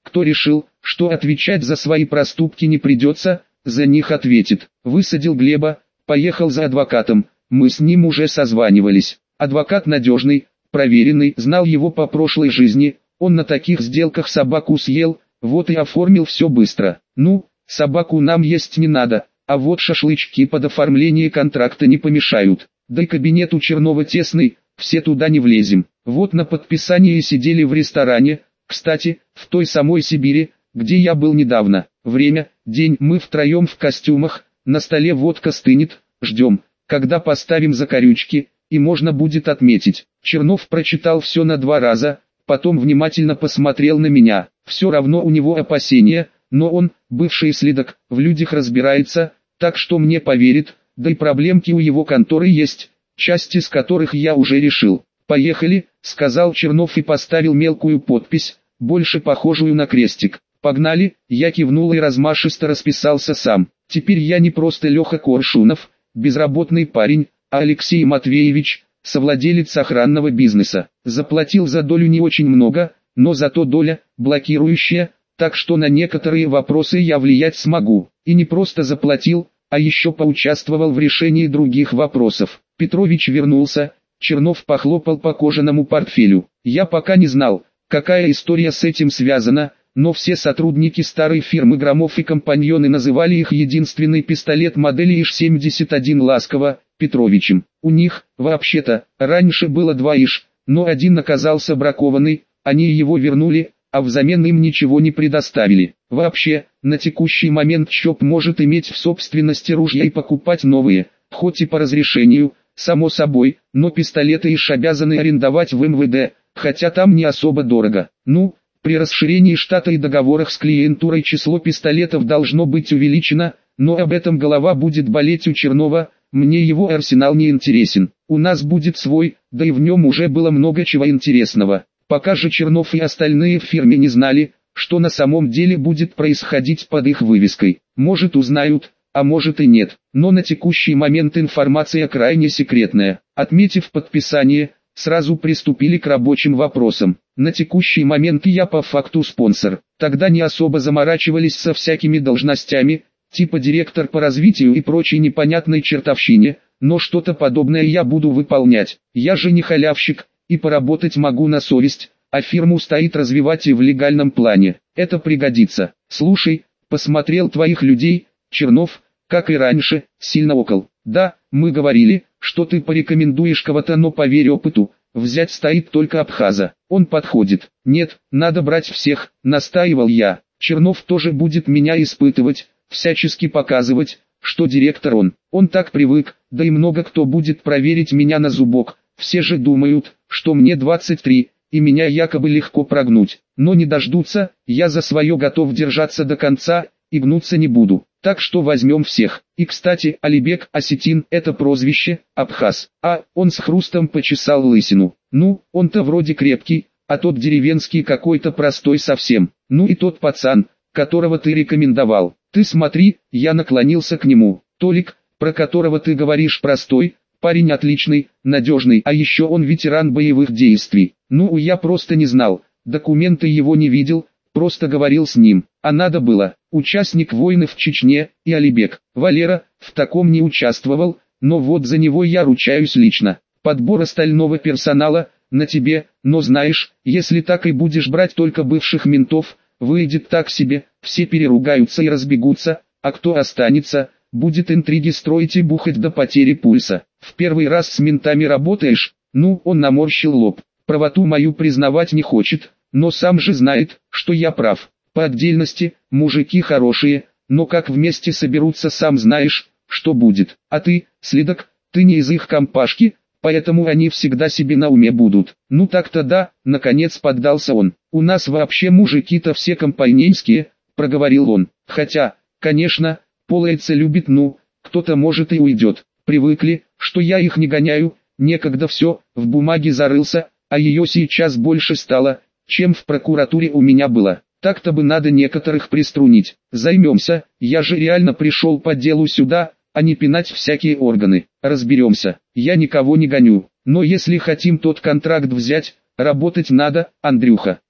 Кто решил, что отвечать за свои проступки не придется, за них ответит. Высадил Глеба, поехал за адвокатом, мы с ним уже созванивались. Адвокат надежный, проверенный, знал его по прошлой жизни, он на таких сделках собаку съел, вот и оформил все быстро. Ну, собаку нам есть не надо, а вот шашлычки под оформление контракта не помешают. Да и кабинет у Чернова тесный, все туда не влезем. Вот на подписании сидели в ресторане, кстати, в той самой Сибири, где я был недавно. Время, день, мы втроем в костюмах, на столе водка стынет, ждем, когда поставим закорючки, и можно будет отметить. Чернов прочитал все на 2 раза, потом внимательно посмотрел на меня. Все равно у него опасения, но он, бывший следак, в людях разбирается, так что мне поверит, да и проблемки у его конторы есть, часть из которых я уже решил. «Поехали», — сказал Чернов и поставил мелкую подпись, больше похожую на крестик. «Погнали», я кивнул и размашисто расписался сам. Теперь я не просто Леха Коршунов, безработный парень, а Алексей Матвеевич, совладелец охранного бизнеса. Заплатил за долю не очень много, но зато доля, блокирующая, так что на некоторые вопросы я влиять смогу. И не просто заплатил, а еще поучаствовал в решении других вопросов. Петрович вернулся, Чернов похлопал по кожаному портфелю. Я пока не знал, какая история с этим связана, но все сотрудники старой фирмы Громов и компаньоны называли их единственный пистолет модели ИШ-71 ласково Петровичем. У них, вообще-то, раньше было 2 ИШ, но один оказался бракованный, они его вернули, а взамен им ничего не предоставили. Вообще, на текущий момент ЧОП может иметь в собственности ружья и покупать новые, хоть и по разрешению, само собой, но пистолеты ИШ обязаны арендовать в МВД, хотя там не особо дорого. Ну, при расширении штата и договорах с клиентурой число пистолетов должно быть увеличено, но об этом голова будет болеть у Чернова, мне его арсенал не интересен. У нас будет свой, да и в нем уже было много чего интересного. Пока же Чернов и остальные в фирме не знали, что на самом деле будет происходить под их вывеской. Может узнают, а может и нет, но на текущий момент информация крайне секретная. Отметив подписание, сразу приступили к рабочим вопросам. На текущий момент я по факту спонсор. Тогда не особо заморачивались со всякими должностями, типа директор по развитию и прочей непонятной чертовщине, но что-то подобное я буду выполнять. Я же не халявщик, и поработать могу на совесть, а фирму стоит развивать и в легальном плане. Это пригодится. Слушай, посмотрел твоих людей, Чернов, как и раньше, сильно окол. Да, мы говорили, что ты порекомендуешь кого-то, но поверь опыту, взять стоит только абхаза. Он подходит. Нет, надо брать всех, настаивал я. Чернов тоже будет меня испытывать, всячески показывать, что директор он. Он так привык, да и много кто будет проверить меня на зубок. Все же думают, что мне 23, и меня якобы легко прогнуть. Но не дождутся, я за свое готов держаться до конца, и гнуться не буду. Так что возьмем всех. И кстати, Алибек Осетин — это прозвище, абхаз. А, он с хрустом почесал лысину. Ну, он-то вроде крепкий, а тот деревенский какой-то простой совсем. Ну и тот пацан, которого ты рекомендовал. Ты смотри, я наклонился к нему. Толик, про которого ты говоришь простой, парень отличный, надежный, а еще он ветеран боевых действий. Ну я просто не знал, документы его не видел, просто говорил с ним, а надо было. Участник войны в Чечне, и Алибек. Валера в таком не участвовал, но вот за него я ручаюсь лично. Подбор остального персонала на тебе, но знаешь, если так и будешь брать только бывших ментов, выйдет так себе, все переругаются и разбегутся, а кто останется, будет интриги строить и бухать до потери пульса. В первый раз с ментами работаешь? Ну, он наморщил лоб. Правоту мою признавать не хочет, но сам же знает, что я прав. По отдельности, мужики хорошие, но как вместе соберутся, сам знаешь, что будет. А ты, следак, ты не из их компашки, поэтому они всегда себе на уме будут. Ну так-то да, наконец поддался он. У нас вообще мужики-то все компанейские, проговорил он. Хотя, конечно, половица любит, ну, кто-то может и уйдет. Привыкли, что я их не гоняю, некогда все, в бумаге зарылся, а ее сейчас больше стало, чем в прокуратуре у меня было. Так-то бы надо некоторых приструнить. Займемся, я же реально пришел по делу сюда, а не пинать всякие органы. Разберемся, я никого не гоню, но если хотим тот контракт взять, работать надо, Андрюха.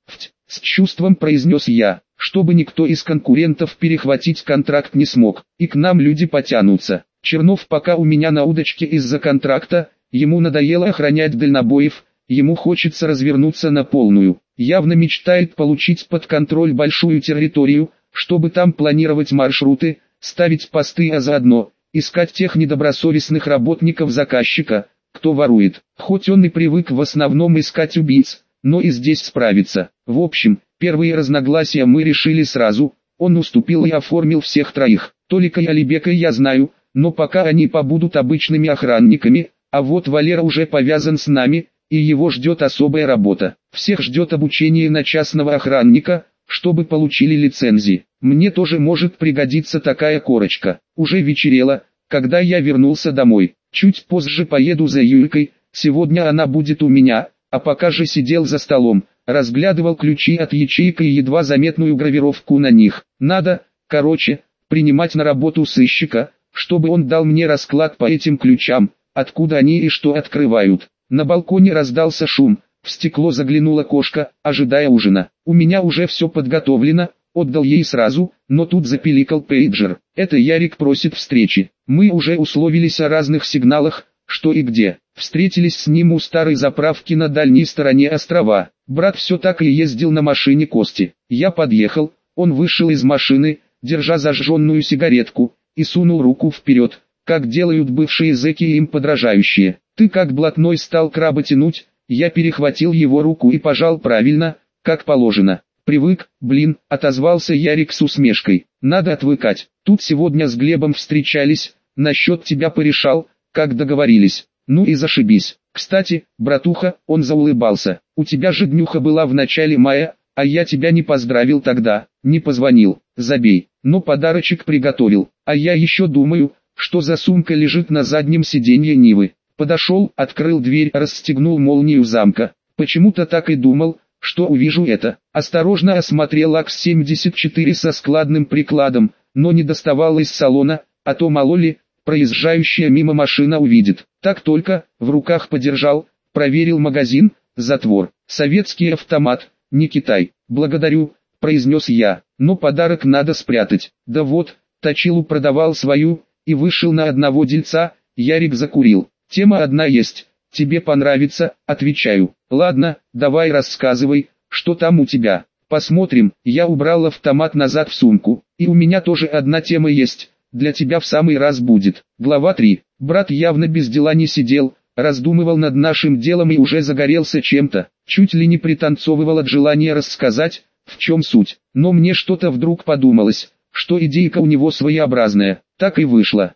с чувством произнес я, чтобы никто из конкурентов перехватить контракт не смог, и к нам люди потянутся. Чернов пока у меня на удочке из-за контракта, ему надоело охранять дальнобоев, ему хочется развернуться на полную, явно мечтает получить под контроль большую территорию, чтобы там планировать маршруты, ставить посты, а заодно искать тех недобросовестных работников заказчика, кто ворует. Хоть он и привык в основном искать убийц, но и здесь справится. В общем, первые разногласия мы решили сразу, он уступил и оформил всех троих. Толика и Алибека я знаю, но пока они побудут обычными охранниками, а вот Валера уже повязан с нами, и его ждет особая работа. Всех ждет обучение на частного охранника, чтобы получили лицензии. Мне тоже может пригодиться такая корочка. Уже вечерело, когда я вернулся домой. Чуть позже поеду за Юлькой, сегодня она будет у меня, а пока же сидел за столом, разглядывал ключи от ячеек и едва заметную гравировку на них. Надо, принимать на работу сыщика, чтобы он дал мне расклад по этим ключам, откуда они и что открывают. На балконе раздался шум, в стекло заглянула кошка, ожидая ужина. У меня уже все подготовлено, отдал ей сразу, но тут запиликал пейджер. Это Ярик просит встречи. Мы уже условились о разных сигналах, что и где. Встретились с ним у старой заправки на дальней стороне острова. Брат все так и ездил на машине Кости. Я подъехал, он вышел из машины, держа зажженную сигаретку, и сунул руку вперед, как делают бывшие зэки и им подражающие. «Ты как блатной стал краба тянуть», я перехватил его руку и пожал правильно, как положено. «Привык, отозвался Ярик с усмешкой. «Надо отвыкать. Тут сегодня с Глебом встречались, насчет тебя порешал, как договорились. Ну и зашибись. Кстати, братуха», он заулыбался, «у тебя же днюха была в начале мая, а я тебя не поздравил тогда, не позвонил, забей, но подарочек приготовил, а я еще думаю, что за сумка лежит на заднем сиденье Нивы». Подошел, открыл дверь, расстегнул молнию замка. Почему-то так и думал, что увижу это. Осторожно осмотрел АКС-74 со складным прикладом, но не доставал из салона, а то мало ли, проезжающая мимо машина увидит. Так только, в руках подержал, проверил магазин, затвор. Советский автомат, не Китай. «Благодарю», произнес я, «но подарок надо спрятать». Да вот, точилу продавал свою, и вышел на одного дельца. Ярик закурил. «Тема одна есть, тебе понравится», отвечаю. «Ладно, давай рассказывай, что там у тебя». «Посмотрим». Я убрал автомат назад в сумку. «И у меня тоже одна тема есть, для тебя в самый раз будет». Глава 3. Брат явно без дела не сидел, раздумывал над нашим делом и уже загорелся чем-то. Чуть ли не пританцовывал от желания рассказать, в чем суть. Но мне что-то вдруг подумалось, что идейка у него своеобразная. Так и вышло.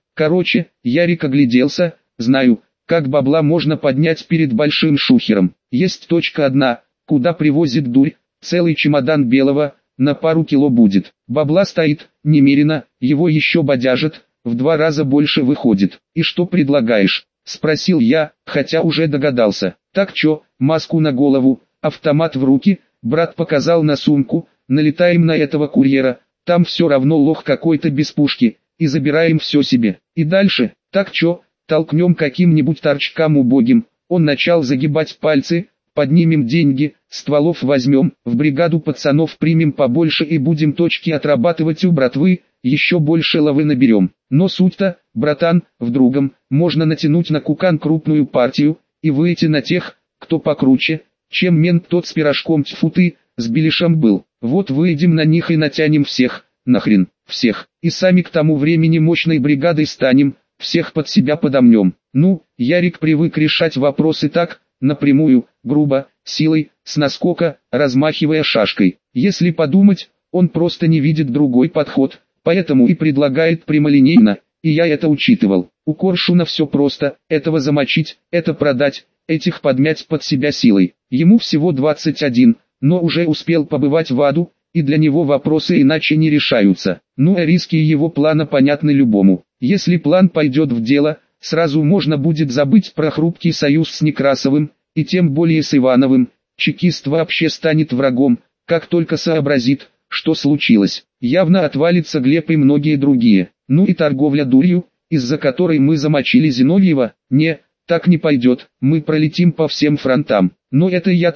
Ярик огляделся. «Знаю, как бабла можно поднять перед большим шухером. Есть точка одна, куда привозит дурь, целый чемодан белого, на пару кило будет. Бабла стоит, немерено, его еще бодяжат, в 2 раза больше выходит. И что предлагаешь?» Спросил я, хотя уже догадался. «Так чё, маску на голову, автомат в руки», брат показал на сумку, «налетаем на этого курьера, там все равно лох какой-то без пушки, и забираем все себе. И дальше, так чё, толкнем каким-нибудь торчкам убогим». Он начал загибать пальцы. «Поднимем деньги, стволов возьмем, в бригаду пацанов примем побольше и будем точки отрабатывать у братвы, еще больше лавы наберем. Но суть-то, братан, в другом, можно натянуть на кукан крупную партию, и выйти на тех, кто покруче, чем мент тот с пирожком, тьфу ты, с беляшем был. Вот выйдем на них и натянем всех, нахрен, всех, и сами к тому времени мощной бригадой станем, всех под себя подомнем». Ну, Ярик привык решать вопросы так, напрямую, грубо, силой, с наскока, размахивая шашкой. Если подумать, он просто не видит другой подход, поэтому и предлагает прямолинейно, и я это учитывал. У Коршуна все просто, этого замочить, это продать, этих подмять под себя силой. Ему всего 21, но уже успел побывать в аду, и для него вопросы иначе не решаются. Ну а риски его плана понятны любому. Если план пойдет в дело, сразу можно будет забыть про хрупкий союз с Некрасовым, и тем более с Ивановым. Чекист вообще станет врагом, как только сообразит, что случилось. Явно отвалится Глеб и многие другие. Ну и торговля дурью, из-за которой мы замочили Зиновьева, не, так не пойдет, мы пролетим по всем фронтам. Но это я так,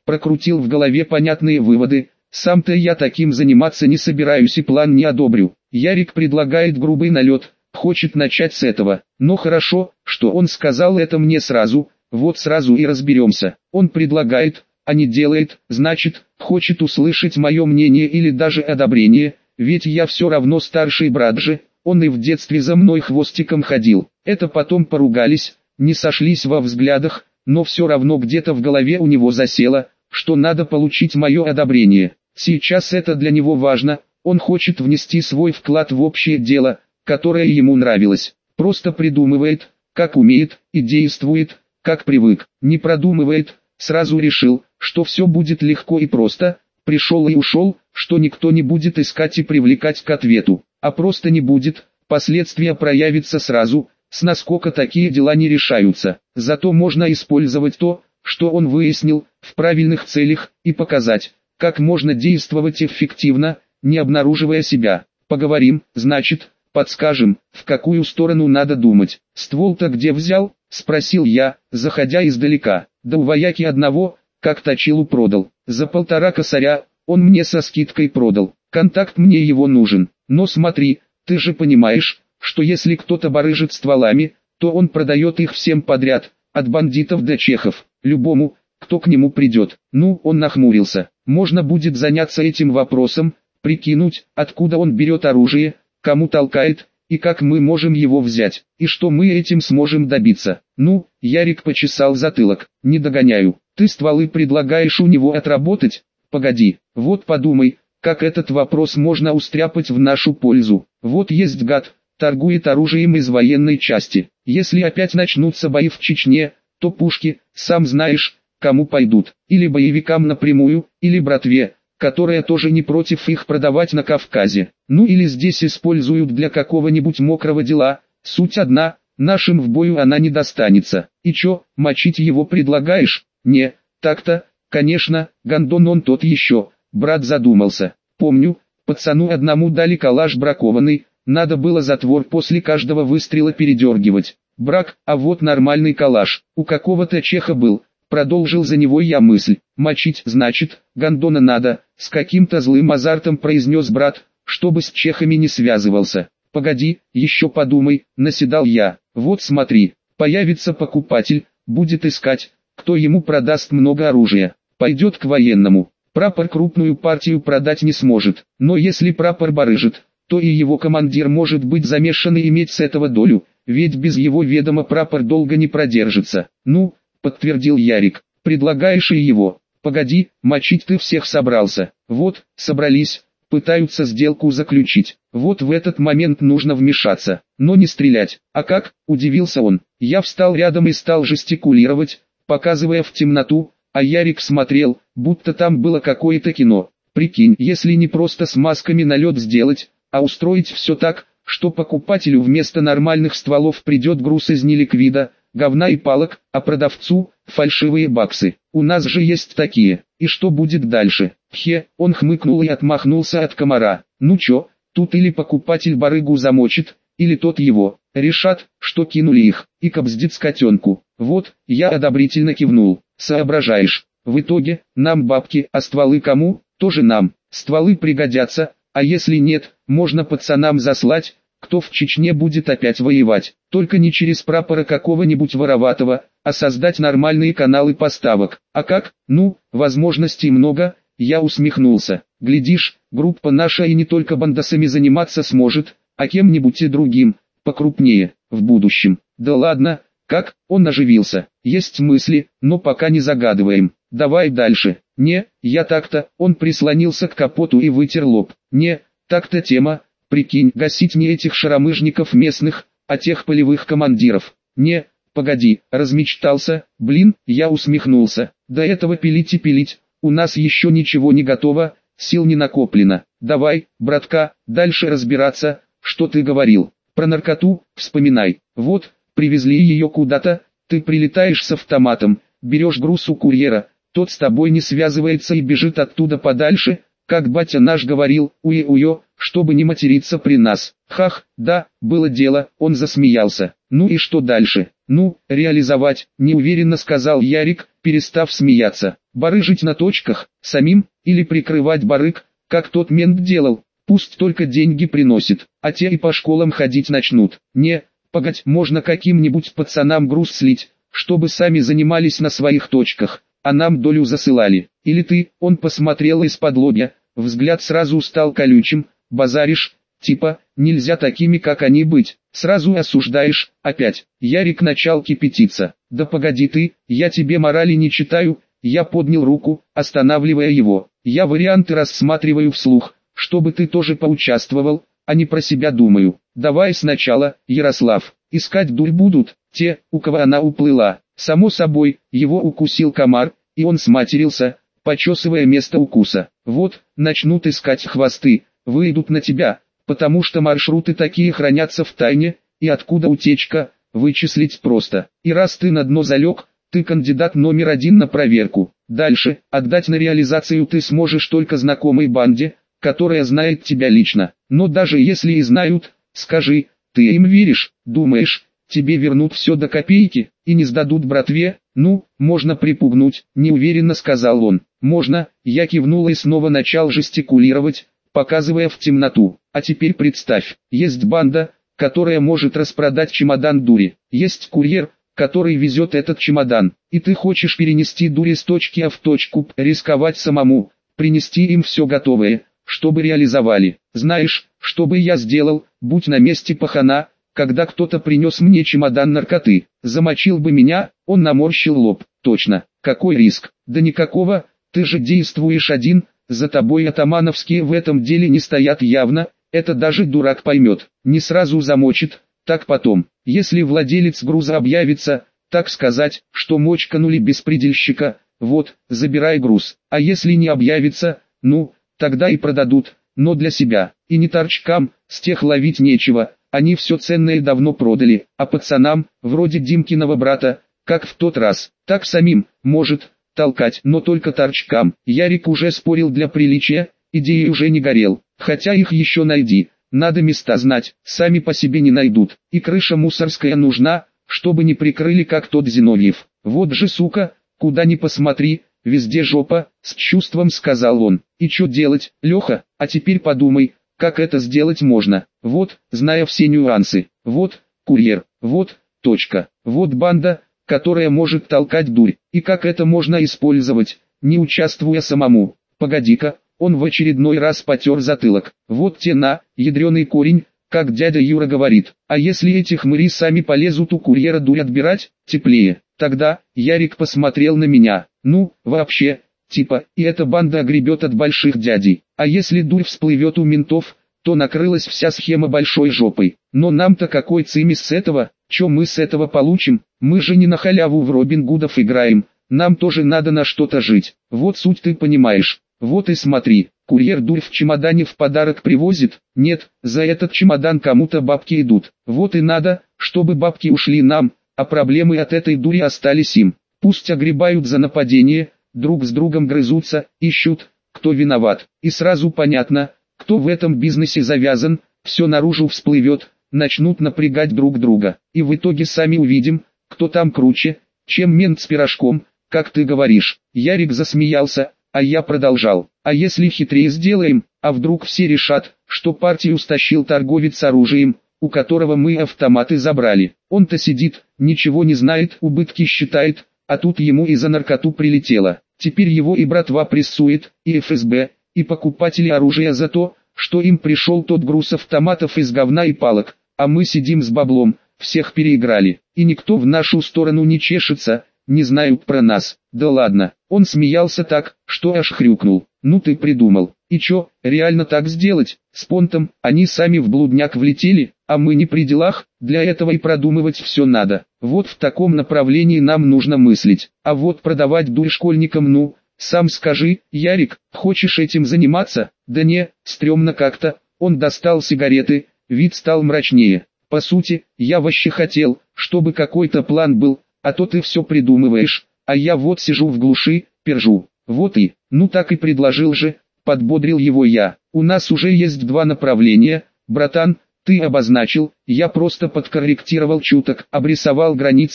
прокрутил в голове понятные выводы. Сам-то я таким заниматься не собираюсь и план не одобрю. Ярик предлагает грубый налет, хочет начать с этого. Но хорошо, что он сказал это мне сразу, вот сразу и разберемся. Он предлагает, а не делает, значит, хочет услышать мое мнение или даже одобрение, ведь я все равно старший брат же, он и в детстве за мной хвостиком ходил. Это потом поругались, не сошлись во взглядах, но все равно где-то в голове у него засело, что надо получить мое одобрение. Сейчас это для него важно, он хочет внести свой вклад в общее дело, которое ему нравилось. Просто придумывает, как умеет, и действует, как привык. Не продумывает, сразу решил, что все будет легко и просто, пришел и ушел, что никто не будет искать и привлекать к ответу. А просто не будет, последствия проявятся сразу, с наскока такие дела не решаются. Зато можно использовать то, что он выяснил, в правильных целях, и показать, как можно действовать эффективно, не обнаруживая себя. Поговорим, значит, подскажем, в какую сторону надо думать. Ствол-то где взял? Спросил я, заходя издалека. Да у вояки одного, как точилу продал. За 1,5 косаря, он мне со скидкой продал. Контакт мне его нужен. Но смотри, ты же понимаешь, что если кто-то барыжит стволами, то он продает их всем подряд, от бандитов до чехов, любому, кто к нему придет. Ну, он нахмурился. Можно будет заняться этим вопросом, прикинуть, откуда он берет оружие, кому толкает, и как мы можем его взять, и что мы этим сможем добиться. Ну, Ярик почесал затылок. Не догоняю. Ты стволы предлагаешь у него отработать? Погоди, вот подумай, как этот вопрос можно устряпать в нашу пользу. Вот есть гад, торгует оружием из военной части. Если опять начнутся бои в Чечне, то пушки, сам знаешь, кому пойдут. Или боевикам напрямую, или братве, которая тоже не против их продавать на Кавказе. Ну или здесь используют для какого-нибудь мокрого дела. Суть одна, нашим в бою она не достанется. И чё, мочить его предлагаешь? Не, так-то, конечно, гондон он тот еще. Брат задумался. Помню, пацану одному дали калаш бракованный, надо было затвор после каждого выстрела передергивать. Брак, а вот нормальный калаш, у какого-то чеха был. Продолжил за него я мысль. Мочить, значит, гондона надо, с каким-то злым азартом произнес брат, чтобы с чехами не связывался. Погоди, еще подумай, наседал я. Вот смотри, появится покупатель, будет искать, кто ему продаст много оружия. Пойдет к военному. Прапор крупную партию продать не сможет, но если прапор барыжит, то и его командир может быть замешан и иметь с этого долю, ведь без его ведома прапор долго не продержится. Ну, подтвердил Ярик, предлагаешь и его. Погоди, мочить ты всех собрался. Вот, собрались, пытаются сделку заключить. Вот в этот момент нужно вмешаться, но не стрелять. А как? Удивился он. Я встал рядом и стал жестикулировать, показывая в темноту, а Ярик смотрел, будто там было какое-то кино. Прикинь, если не просто с масками налет сделать, а устроить все так, что покупателю вместо нормальных стволов придет груз из неликвида, говна и палок, а продавцу – фальшивые баксы. У нас же есть такие. И что будет дальше? Он хмыкнул и отмахнулся от комара. Ну чё, тут или покупатель барыгу замочит, или тот его. Решат, что кинули их, и кобздец котенку. Вот, я одобрительно кивнул. Соображаешь. В итоге, нам бабки, а стволы кому? Тоже нам. Стволы пригодятся, а если нет, можно пацанам заслать, кто в Чечне будет опять воевать. Только не через прапора какого-нибудь вороватого, а создать нормальные каналы поставок. А как? Ну, возможностей много, я усмехнулся. Глядишь, группа наша и не только бандосами заниматься сможет, а кем-нибудь и другим, покрупнее, в будущем. Да ладно, как? Он оживился. Есть мысли, но пока не загадываем. Давай дальше. Не, я так-то, он прислонился к капоту и вытер лоб. Не, так-то тема, прикинь, гасить не этих шаромыжников местных, а тех полевых командиров. Не, погоди, размечтался, блин, я усмехнулся. До этого пилить и пилить, у нас еще ничего не готово, сил не накоплено. Давай, братка, дальше разбираться, что ты говорил. Про наркоту, вспоминай. Вот, привезли ее куда-то, ты прилетаешь с автоматом, берешь груз у курьера, тот с тобой не связывается и бежит оттуда подальше, как батя наш говорил, уе-уе, чтобы не материться при нас. Хах, да, было дело, он засмеялся. Ну и что дальше? Ну, реализовать, неуверенно сказал Ярик, перестав смеяться. Барыжить на точках, самим, или прикрывать барыг, как тот мент делал, пусть только деньги приносит, а те и по школам ходить начнут. Не, погодь, можно каким-нибудь пацанам груз слить, чтобы сами занимались на своих точках, а нам долю засылали. Или ты, он посмотрел из-под лобья, взгляд сразу стал колючим, базаришь, типа, нельзя такими как они быть, сразу осуждаешь, опять. Ярик начал кипятиться. Да погоди ты, я тебе морали не читаю. Я поднял руку, останавливая его. Я варианты рассматриваю вслух, чтобы ты тоже поучаствовал, а не про себя думаю. Давай сначала, Ярослав, искать дурь будут те, у кого она уплыла. Само собой, его укусил комар, и он сматерился, почесывая место укуса. Вот, начнут искать хвосты, выйдут на тебя, потому что маршруты такие хранятся в тайне, и откуда утечка, вычислить просто. И раз ты на дно залег, ты кандидат номер 1 на проверку. Дальше, отдать на реализацию ты сможешь только знакомой банде, которая знает тебя лично. Но даже если и знают, скажи, ты им веришь, думаешь, тебе вернут все до копейки, и не сдадут братве? Ну, можно припугнуть, неуверенно сказал он. Можно, я кивнул и снова начал жестикулировать, показывая в темноту. А теперь представь, есть банда, которая может распродать чемодан дури. Есть курьер, который везет этот чемодан, и ты хочешь перенести дури с точки А в точку Б, рисковать самому, принести им все готовое, чтобы реализовали. Знаешь, что бы я сделал, будь на месте пахана, когда кто-то принес мне чемодан наркоты, замочил бы меня? Он наморщил лоб. Точно, какой риск? Да никакого, ты же действуешь один, за тобой атамановские в этом деле не стоят явно, это даже дурак поймет, не сразу замочит, так потом, если владелец груза объявится, так сказать, что мочканули беспредельщика, вот, забирай груз, а если не объявится, ну, тогда и продадут, но для себя, и не торчкам, с тех ловить нечего, они все ценное давно продали, а пацанам, вроде Димкиного брата, как в тот раз, так самим, может, толкать, но только торчкам. Ярик уже спорил для приличия, идеей уже не горел, хотя их еще найди. Надо места знать, сами по себе не найдут. И крыша мусорская нужна, чтобы не прикрыли как тот Зиновьев. Вот же сука, куда ни посмотри, везде жопа, с чувством сказал он. И что делать, Леха, а теперь подумай, как это сделать можно. Вот, зная все нюансы, вот, курьер, вот, точка, вот банда, которая может толкать дурь. И как это можно использовать, не участвуя самому. Погоди-ка. Он в очередной раз потер затылок. Вот те на, ядреный корень, как дядя Юра говорит. А если эти хмыри сами полезут у курьера дурь отбирать, теплее. Тогда, Ярик посмотрел на меня. Ну, вообще, типа, и эта банда огребет от больших дядей. А если дурь всплывет у ментов, то накрылась вся схема большой жопой. Но нам-то какой цимис с этого, что мы с этого получим? Мы же не на халяву в Робин Гудов играем. Нам тоже надо на что-то жить. Вот суть ты понимаешь. Вот и смотри, курьер дурь в чемодане в подарок привозит, нет, за этот чемодан кому-то бабки идут. Вот и надо, чтобы бабки ушли нам, а проблемы от этой дури остались им. Пусть огребают за нападение, друг с другом грызутся, ищут, кто виноват. И сразу понятно, кто в этом бизнесе завязан, все наружу всплывет, начнут напрягать друг друга. И в итоге сами увидим, кто там круче, чем мент с пирожком, как ты говоришь. Ярик засмеялся. А я продолжал. А если хитрее сделаем, а вдруг все решат, что партию стащил торговец оружием, у которого мы автоматы забрали. Он-то сидит, ничего не знает, убытки считает, а тут ему и за наркоту прилетело. Теперь его и братва прессует, и ФСБ, и покупатели оружия за то, что им пришел тот груз автоматов из говна и палок, а мы сидим с баблом, всех переиграли, и никто в нашу сторону не чешется, не знают про нас. Да ладно, он смеялся так, что аж хрюкнул. Ну ты придумал. И чё, реально так сделать? С понтом, они сами в блудняк влетели, а мы не при делах, для этого и продумывать все надо. Вот в таком направлении нам нужно мыслить. А вот продавать дурь школьникам, ну, сам скажи, Ярик, хочешь этим заниматься? Да не, стрёмно как-то. Он достал сигареты, вид стал мрачнее. По сути, я вообще хотел, чтобы какой-то план был, а то ты все придумываешь, а я вот сижу в глуши, пержу. Вот и, ну так и предложил же, подбодрил его я. У нас уже есть два направления, братан, ты обозначил, я просто подкорректировал чуток, обрисовал границы,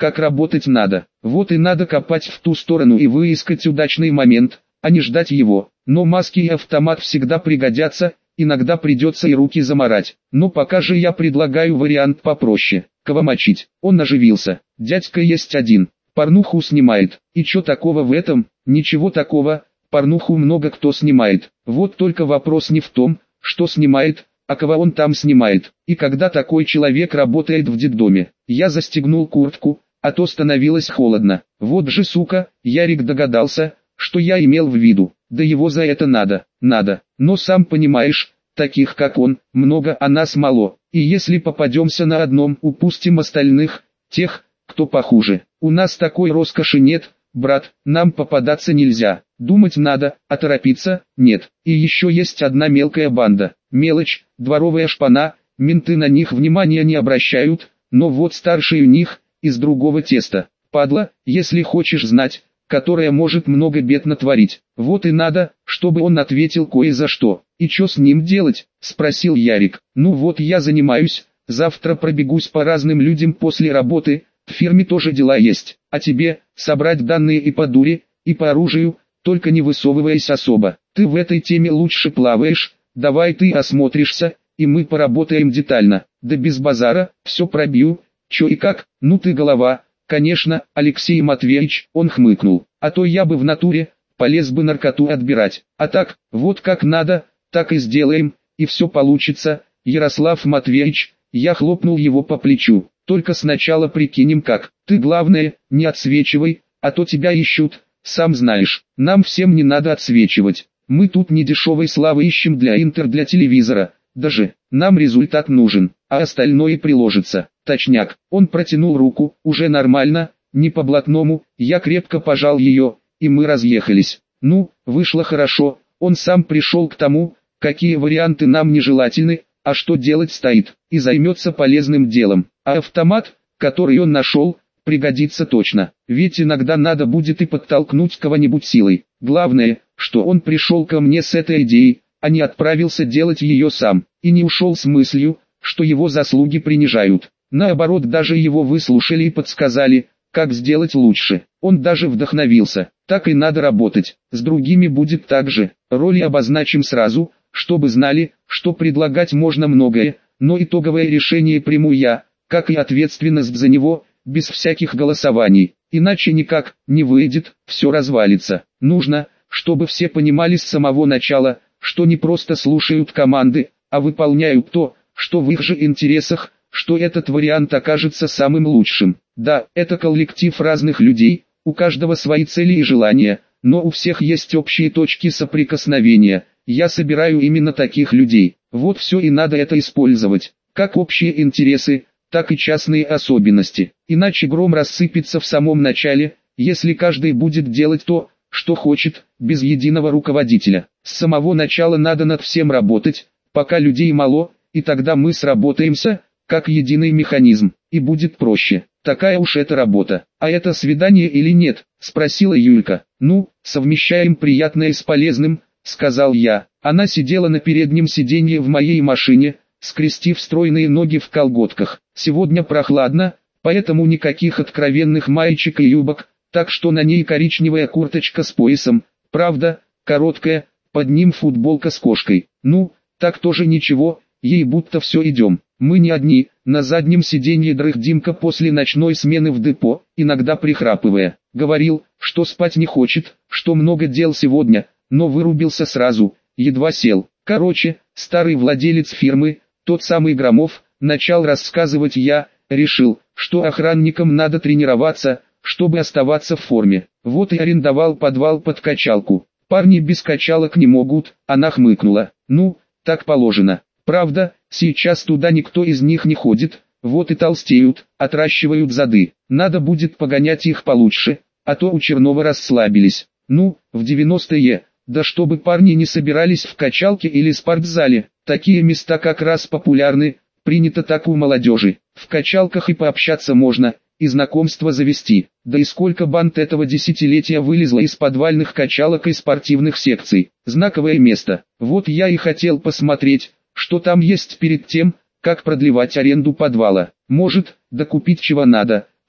как работать надо. Вот и надо копать в ту сторону и выискать удачный момент, а не ждать его. Но маски и автомат всегда пригодятся, иногда придется и руки заморать. Но пока же я предлагаю вариант попроще. Кого мочить? Он оживился. Дядька есть один. Порнуху снимает. И чё такого в этом? Ничего такого. Порнуху много кто снимает. Вот только вопрос не в том, что снимает, а кого он там снимает. И когда такой человек работает в детдоме. Я застегнул куртку, а то становилось холодно. Вот же сука, Ярик догадался, что я имел в виду. Да его за это надо. Но сам понимаешь, таких как он, много, а нас мало. И если попадемся на одном, упустим остальных, тех, кто похуже. У нас такой роскоши нет, брат, нам попадаться нельзя. Думать надо, а торопиться нет. И еще есть одна мелкая банда. Мелочь, дворовая шпана, менты на них внимания не обращают, но вот старший у них, из другого теста. Падла, если хочешь знать, которая может много бед натворить. Вот и надо, чтобы он ответил кое за что. И что с ним делать? Спросил Ярик. Ну вот я занимаюсь, завтра пробегусь по разным людям после работы, в фирме тоже дела есть. А тебе, собрать данные и по дуре, и по оружию, только не высовываясь особо. Ты в этой теме лучше плаваешь, давай ты осмотришься, и мы поработаем детально. Да без базара, все пробью, чё и как, ну ты голова. Конечно, Алексей Матвеевич, он хмыкнул, а то я бы в натуре, полез бы наркоту отбирать. А так, вот как надо, так и сделаем, и все получится. Ярослав Матвеевич, я хлопнул его по плечу, только сначала прикинем как. Ты главное, не отсвечивай, а то тебя ищут, сам знаешь. Нам всем не надо отсвечивать. Мы тут не дешевой славы ищем для для телевизора. Даже, нам результат нужен, а остальное приложится. Точняк, он протянул руку, уже нормально, не по-блатному, я крепко пожал ее, и мы разъехались. Ну, вышло хорошо, он сам пришел к тому, какие варианты нам нежелательны, а что делать стоит, и займется полезным делом. А автомат, который он нашел, пригодится точно, ведь иногда надо будет и подтолкнуть кого-нибудь силой. Главное, что он пришел ко мне с этой идеей, а не отправился делать ее сам, и не ушел с мыслью, что его заслуги принижают. Наоборот, даже его выслушали и подсказали, как сделать лучше. Он даже вдохновился. Так и надо работать. С другими будет так же. Роли обозначим сразу, чтобы знали, что предлагать можно многое, но итоговое решение приму я, как и ответственность за него, без всяких голосований. Иначе никак не выйдет, все развалится. Нужно, чтобы все понимали с самого начала, что не просто слушают команды, а выполняют то, что в их же интересах, что этот вариант окажется самым лучшим. Да, это коллектив разных людей, у каждого свои цели и желания, но у всех есть общие точки соприкосновения. Я собираю именно таких людей. Вот все и надо это использовать, как общие интересы, так и частные особенности. Иначе гром рассыпется в самом начале, если каждый будет делать то, что хочет, без единого руководителя. С самого начала надо над всем работать, пока людей мало, и тогда мы сработаемся, как единый механизм, и будет проще. Такая уж эта работа. А это свидание или нет? Спросила Юлька. Ну, совмещаем приятное с полезным, сказал я. Она сидела на переднем сиденье в моей машине, скрестив стройные ноги в колготках. Сегодня прохладно, поэтому никаких откровенных маечек и юбок, так что на ней коричневая курточка с поясом, правда, короткая, под ним футболка с кошкой. Ну, так тоже ничего, ей будто все идем. Мы не одни, на заднем сиденье дрых Димка после ночной смены в депо, иногда прихрапывая. Говорил, что спать не хочет, что много дел сегодня, но вырубился сразу, едва сел. Короче, старый владелец фирмы, тот самый Громов, начал рассказывать я, решил, что охранникам надо тренироваться, чтобы оставаться в форме. Вот и арендовал подвал под качалку. Парни без качалок не могут, она хмыкнула. Ну, так положено. Правда, сейчас туда никто из них не ходит, вот и толстеют, отращивают зады. Надо будет погонять их получше, а то у Чернова расслабились. Ну, в 90-е, да чтобы парни не собирались в качалке или спортзале, такие места как раз популярны, принято так у молодежи. В качалках и пообщаться можно, и знакомство завести. Да и сколько банд этого десятилетия вылезло из подвальных качалок и спортивных секций. Знаковое место. Вот я и хотел посмотреть, что там есть перед тем, как продлевать аренду подвала. Может, докупить чего надо,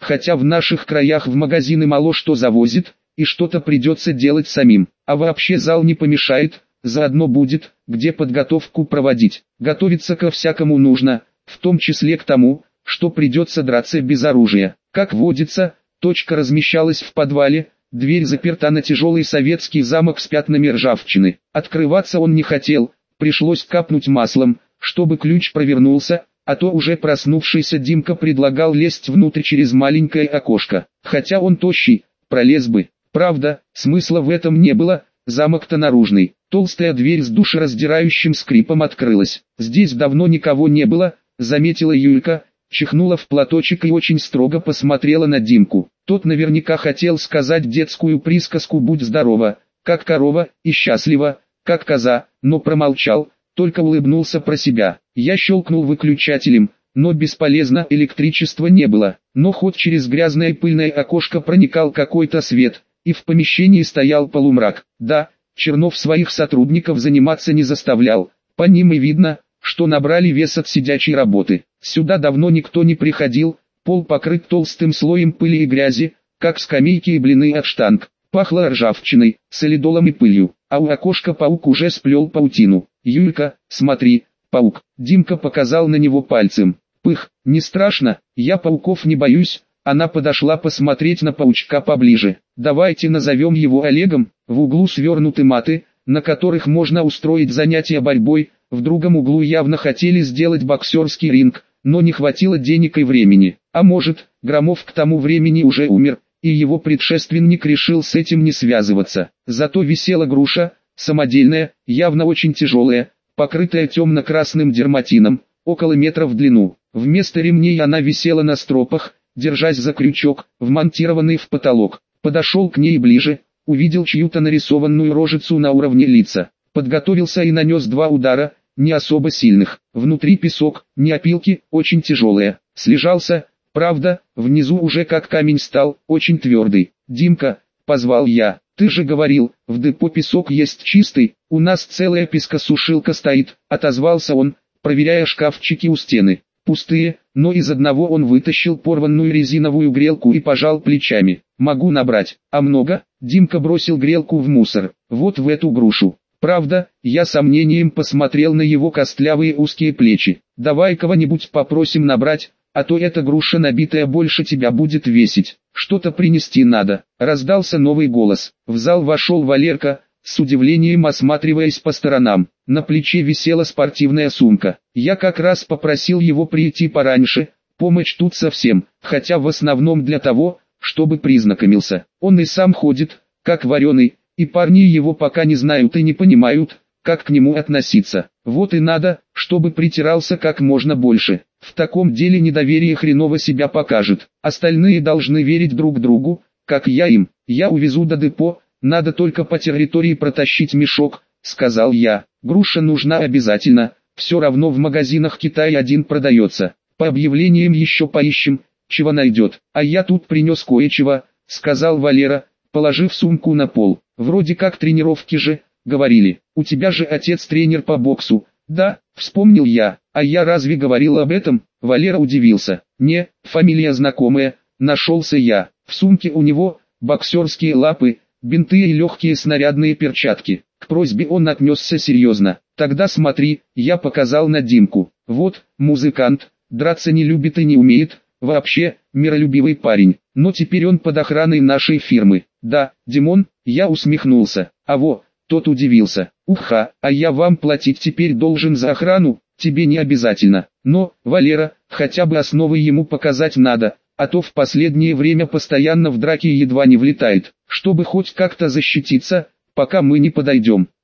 хотя в наших краях в магазины мало что завозит, и что-то придется делать самим. А вообще зал не помешает, заодно будет, где подготовку проводить. Готовиться ко всякому нужно, в том числе к тому, что придется драться без оружия. Как водится, точка размещалась в подвале, дверь заперта на тяжелый советский замок с пятнами ржавчины. Открываться он не хотел, пришлось капнуть маслом, чтобы ключ провернулся, а то уже проснувшийся Димка предлагал лезть внутрь через маленькое окошко. Хотя он тощий, пролез бы. Правда, смысла в этом не было, замок-то наружный. Толстая дверь с душераздирающим скрипом открылась. Здесь давно никого не было, заметила Юлька, чихнула в платочек и очень строго посмотрела на Димку. Тот наверняка хотел сказать детскую присказку «Будь здорова, как корова, и счастлива, как коза», но промолчал, только улыбнулся про себя. Я щелкнул выключателем, но бесполезно, электричества не было. Но хоть через грязное пыльное окошко проникал какой-то свет, и в помещении стоял полумрак. Да, Чернов своих сотрудников заниматься не заставлял, по ним и видно, что набрали вес от сидячей работы. Сюда давно никто не приходил, пол покрыт толстым слоем пыли и грязи, как скамейки и блины от штанг. Пахло ржавчиной, солидолом и пылью, а у окошка паук уже сплел паутину. «Юлька, смотри, паук!» Димка показал на него пальцем. «Пых, не страшно, я пауков не боюсь». Она подошла посмотреть на паучка поближе. «Давайте назовем его Олегом». В углу свернуты маты, на которых можно устроить занятия борьбой. В другом углу явно хотели сделать боксерский ринг, но не хватило денег и времени. А может, Громов к тому времени уже умер, и его предшественник решил с этим не связываться. Зато висела груша, самодельная, явно очень тяжелая, покрытая темно-красным дерматином, около метра в длину. Вместо ремней она висела на стропах, держась за крючок, вмонтированный в потолок. Подошел к ней ближе, увидел чью-то нарисованную рожицу на уровне лица. Подготовился и нанес 2 удара, не особо сильных. Внутри песок, не опилки, очень тяжелые. Слежался, правда, внизу уже как камень стал, очень твердый. «Димка», — позвал я, — «ты же говорил, в депо песок есть чистый, у нас целая пескосушилка стоит», — отозвался он, проверяя шкафчики у стены. Пустые, но из одного он вытащил порванную резиновую грелку и пожал плечами. «Могу набрать». «А много?» Димка бросил грелку в мусор. «Вот в эту грушу». Правда, я сомнением посмотрел на его костлявые узкие плечи. «Давай кого-нибудь попросим набрать, а то эта груша набитая больше тебя будет весить. Что-то принести надо». Раздался новый голос. В зал вошел Валерка, с удивлением осматриваясь по сторонам. На плече висела спортивная сумка. Я как раз попросил его прийти пораньше, помощь тут совсем, хотя в основном для того, чтобы признакомился. Он и сам ходит, как вареный, и парни его пока не знают и не понимают, как к нему относиться. Вот и надо, чтобы притирался как можно больше. В таком деле недоверие хреново себя покажет. Остальные должны верить друг другу, как я им. «Я увезу до депо, надо только по территории протащить мешок», — сказал я. «Груша нужна обязательно, все равно в магазинах Китай один продается. По объявлениям еще поищем, чего найдет». «А я тут принес кое-чего», — сказал Валера, положив сумку на пол. «Вроде как тренировки же, говорили. У тебя же отец тренер по боксу». «Да», — вспомнил я. «А я разве говорил об этом?» Валера удивился. «Не, фамилия знакомая», — нашелся я. В сумке у него боксерские лапы, бинты и легкие снарядные перчатки. К просьбе он отнесся серьезно. «Тогда смотри», — я показал на Димку. «Вот, музыкант, драться не любит и не умеет, вообще, миролюбивый парень, но теперь он под охраной нашей фирмы». «Да, Димон», — я усмехнулся. «А во», — тот удивился. «Уха, а я вам платить теперь должен за охрану?» «Тебе не обязательно, но, Валера, хотя бы основы ему показать надо, а то в последнее время постоянно в драке едва не влетает, чтобы хоть как-то защититься, пока мы не подойдем».